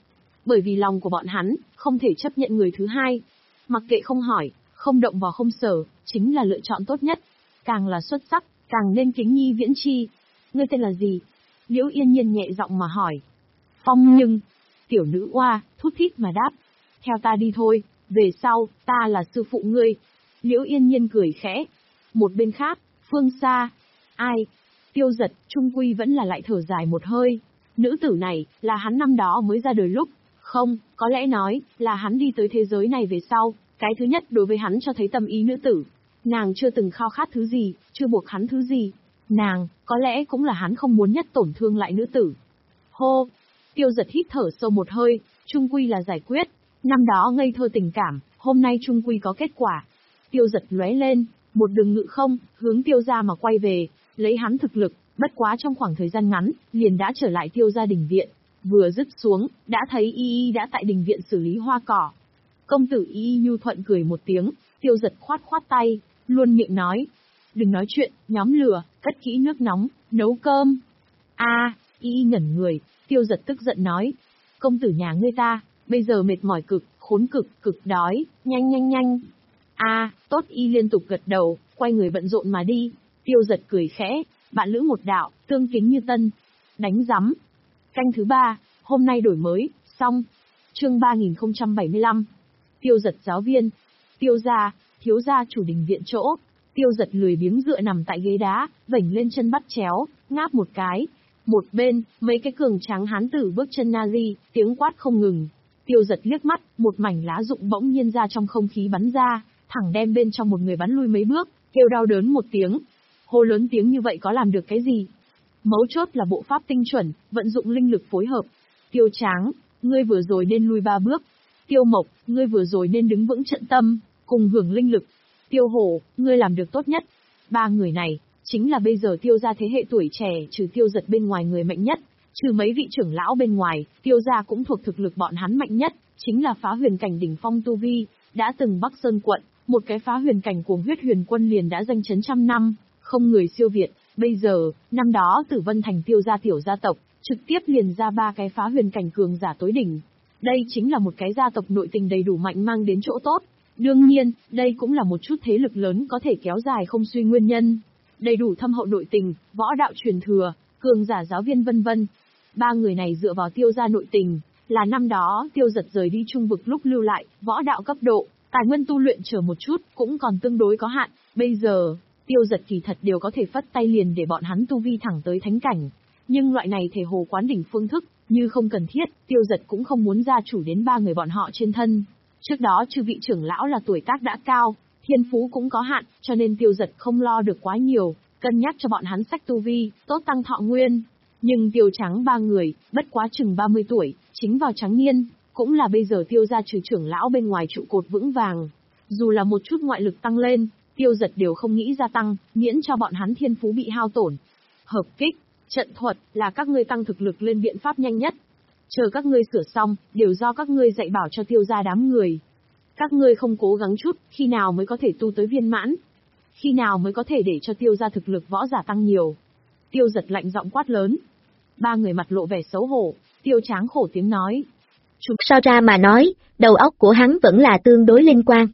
bởi vì lòng của bọn hắn không thể chấp nhận người thứ hai. Mặc kệ không hỏi, không động vào không sở, chính là lựa chọn tốt nhất. Càng là xuất sắc, càng nên kính nhi viễn chi. Ngươi tên là gì? Liễu Yên Nhiên nhẹ giọng mà hỏi. Phong Nhưng. Tiểu nữ oa, thút thít mà đáp. Theo ta đi thôi, về sau, ta là sư phụ ngươi. Liễu Yên Nhiên cười khẽ. Một bên khác, phương xa. Ai? Tiêu Giật, trung quy vẫn là lại thở dài một hơi. Nữ tử này, là hắn năm đó mới ra đời lúc. Không, có lẽ nói, là hắn đi tới thế giới này về sau. Cái thứ nhất đối với hắn cho thấy tâm ý nữ tử. Nàng chưa từng khao khát thứ gì, chưa buộc hắn thứ gì. Nàng, có lẽ cũng là hắn không muốn nhất tổn thương lại nữ tử. Hô! Tiêu Giật hít thở sâu một hơi, trung quy là giải quyết. Năm đó ngây thơ tình cảm, hôm nay trung quy có kết quả. Tiêu Giật lóe lên, một đường ngự không, hướng Tiêu gia mà quay về, lấy hắn thực lực, bất quá trong khoảng thời gian ngắn, liền đã trở lại Tiêu gia đình viện. Vừa dứt xuống, đã thấy Y Y đã tại đình viện xử lý hoa cỏ. Công tử Y Y nhu thuận cười một tiếng, Tiêu Giật khoát khoát tay, luôn miệng nói. Đừng nói chuyện, nhóm lửa, cất kỹ nước nóng, nấu cơm. A, à, Y Y ngẩn người, Tiêu Giật tức giận nói. Công tử nhà ngươi ta, bây giờ mệt mỏi cực, khốn cực, cực đói, nhanh nhanh nhanh. A, à, tốt. Y liên tục gật đầu, quay người bận rộn mà đi. Tiêu Giật cười khẽ, bạn lữ một đạo, tương kính như tân. Đánh rắm. Canh thứ ba, hôm nay đổi mới, xong. Chương ba nghìn không trăm bảy mươi lăm. Tiêu Giật giáo viên. Tiêu gia, thiếu gia chủ đình viện chỗ. Tiêu Giật lười biếng dựa nằm tại ghế đá, vểnh lên chân bắt chéo, ngáp một cái. Một bên, mấy cái cường tráng hán tử bước chân Nazi, tiếng quát không ngừng. Tiêu Giật liếc mắt, một mảnh lá rụng bỗng nhiên ra trong không khí bắn ra, thẳng đem bên trong một người bắn lui mấy bước, kêu đau đớn một tiếng. Hô lớn tiếng như vậy có làm được cái gì? Mấu chốt là bộ pháp tinh chuẩn, vận dụng linh lực phối hợp. Tiêu Tráng, ngươi vừa rồi nên lui ba bước. Tiêu Mộc, ngươi vừa rồi nên đứng vững trận tâm, cùng hưởng linh lực. Tiêu Hổ, ngươi làm được tốt nhất. Ba người này, chính là bây giờ Tiêu gia thế hệ tuổi trẻ trừ Tiêu Giật bên ngoài người mạnh nhất. Trừ mấy vị trưởng lão bên ngoài, Tiêu gia cũng thuộc thực lực bọn hắn mạnh nhất, chính là phá huyền cảnh đỉnh phong tu vi, đã từng Bắc Sơn quận, một cái phá huyền cảnh cuồng huyết huyền quân liền đã danh chấn trăm năm, không người siêu việt. Bây giờ, năm đó Tử Vân thành Tiêu gia tiểu gia tộc, trực tiếp liền ra ba cái phá huyền cảnh cường giả tối đỉnh. Đây chính là một cái gia tộc nội tình đầy đủ mạnh mang đến chỗ tốt. Đương nhiên, đây cũng là một chút thế lực lớn có thể kéo dài không suy nguyên nhân. Đầy đủ thâm hậu nội tình, võ đạo truyền thừa, cường giả giáo viên vân vân. Ba người này dựa vào Tiêu gia nội tình, là năm đó Tiêu Giật rời đi trung vực lúc lưu lại, võ đạo cấp độ, tài nguyên tu luyện chờ một chút, cũng còn tương đối có hạn. Bây giờ, Tiêu Giật kỳ thật đều có thể phất tay liền để bọn hắn tu vi thẳng tới thánh cảnh. Nhưng loại này thể hồ quán đỉnh phương thức, như không cần thiết, Tiêu Giật cũng không muốn gia chủ đến ba người bọn họ trên thân. Trước đó chư vị trưởng lão là tuổi tác đã cao, thiên phú cũng có hạn, cho nên Tiêu Giật không lo được quá nhiều, cân nhắc cho bọn hắn sách tu vi, tốt tăng thọ nguyên. Nhưng Tiêu Trắng ba người, bất quá chừng ba mươi tuổi, chính vào trắng niên, cũng là bây giờ Tiêu gia trừ trưởng lão bên ngoài trụ cột vững vàng. Dù là một chút ngoại lực tăng lên, Tiêu Giật đều không nghĩ gia tăng, miễn cho bọn hắn thiên phú bị hao tổn. Hợp kích, trận thuật, là các ngươi tăng thực lực lên biện pháp nhanh nhất. Chờ các ngươi sửa xong, đều do các ngươi dạy bảo cho Tiêu gia đám người. Các ngươi không cố gắng chút, khi nào mới có thể tu tới viên mãn? Khi nào mới có thể để cho Tiêu gia thực lực võ giả tăng nhiều? Tiêu Giật lạnh giọng quát lớn. Ba người mặt lộ vẻ xấu hổ, Tiêu Tráng khổ tiếng nói. Chúng so ra mà nói, đầu óc của hắn vẫn là tương đối linh quan.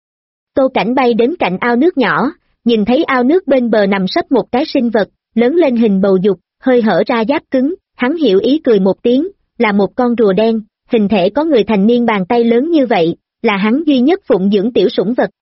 Tô Cảnh bay đến cạnh ao nước nhỏ, nhìn thấy ao nước bên bờ nằm sấp một cái sinh vật, lớn lên hình bầu dục, hơi hở ra giáp cứng, hắn hiểu ý cười một tiếng, là một con rùa đen, hình thể có người thành niên bàn tay lớn như vậy, là hắn duy nhất phụng dưỡng tiểu sủng vật.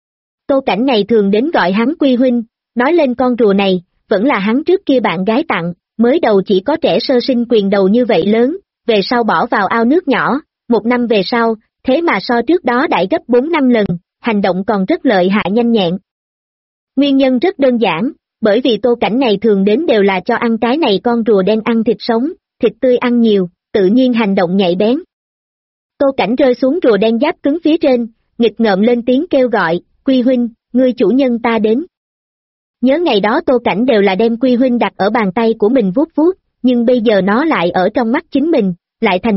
Tô Cảnh này thường đến gọi hắn Quy huynh, nói lên con rùa này, vẫn là hắn trước kia bạn gái tặng, mới đầu chỉ có trẻ sơ sinh quyền đầu như vậy lớn, về sau bỏ vào ao nước nhỏ, một năm về sau, thế mà so trước đó đại gấp bốn năm lần, hành động còn rất lợi hại nhanh nhẹn. Nguyên nhân rất đơn giản, bởi vì Tô Cảnh này thường đến đều là cho ăn cái này con rùa đen ăn thịt sống, thịt tươi ăn nhiều, tự nhiên hành động nhạy bén. Tô Cảnh rơi xuống rùa đen giáp cứng phía trên, nghịch ngợm lên tiếng kêu gọi, Quy huynh, ngươi chủ nhân ta đến. Nhớ ngày đó Tô Cảnh đều là đem Quy huynh đặt ở bàn tay của mình vuốt vuốt, nhưng bây giờ nó lại ở trong mắt chính mình, lại thành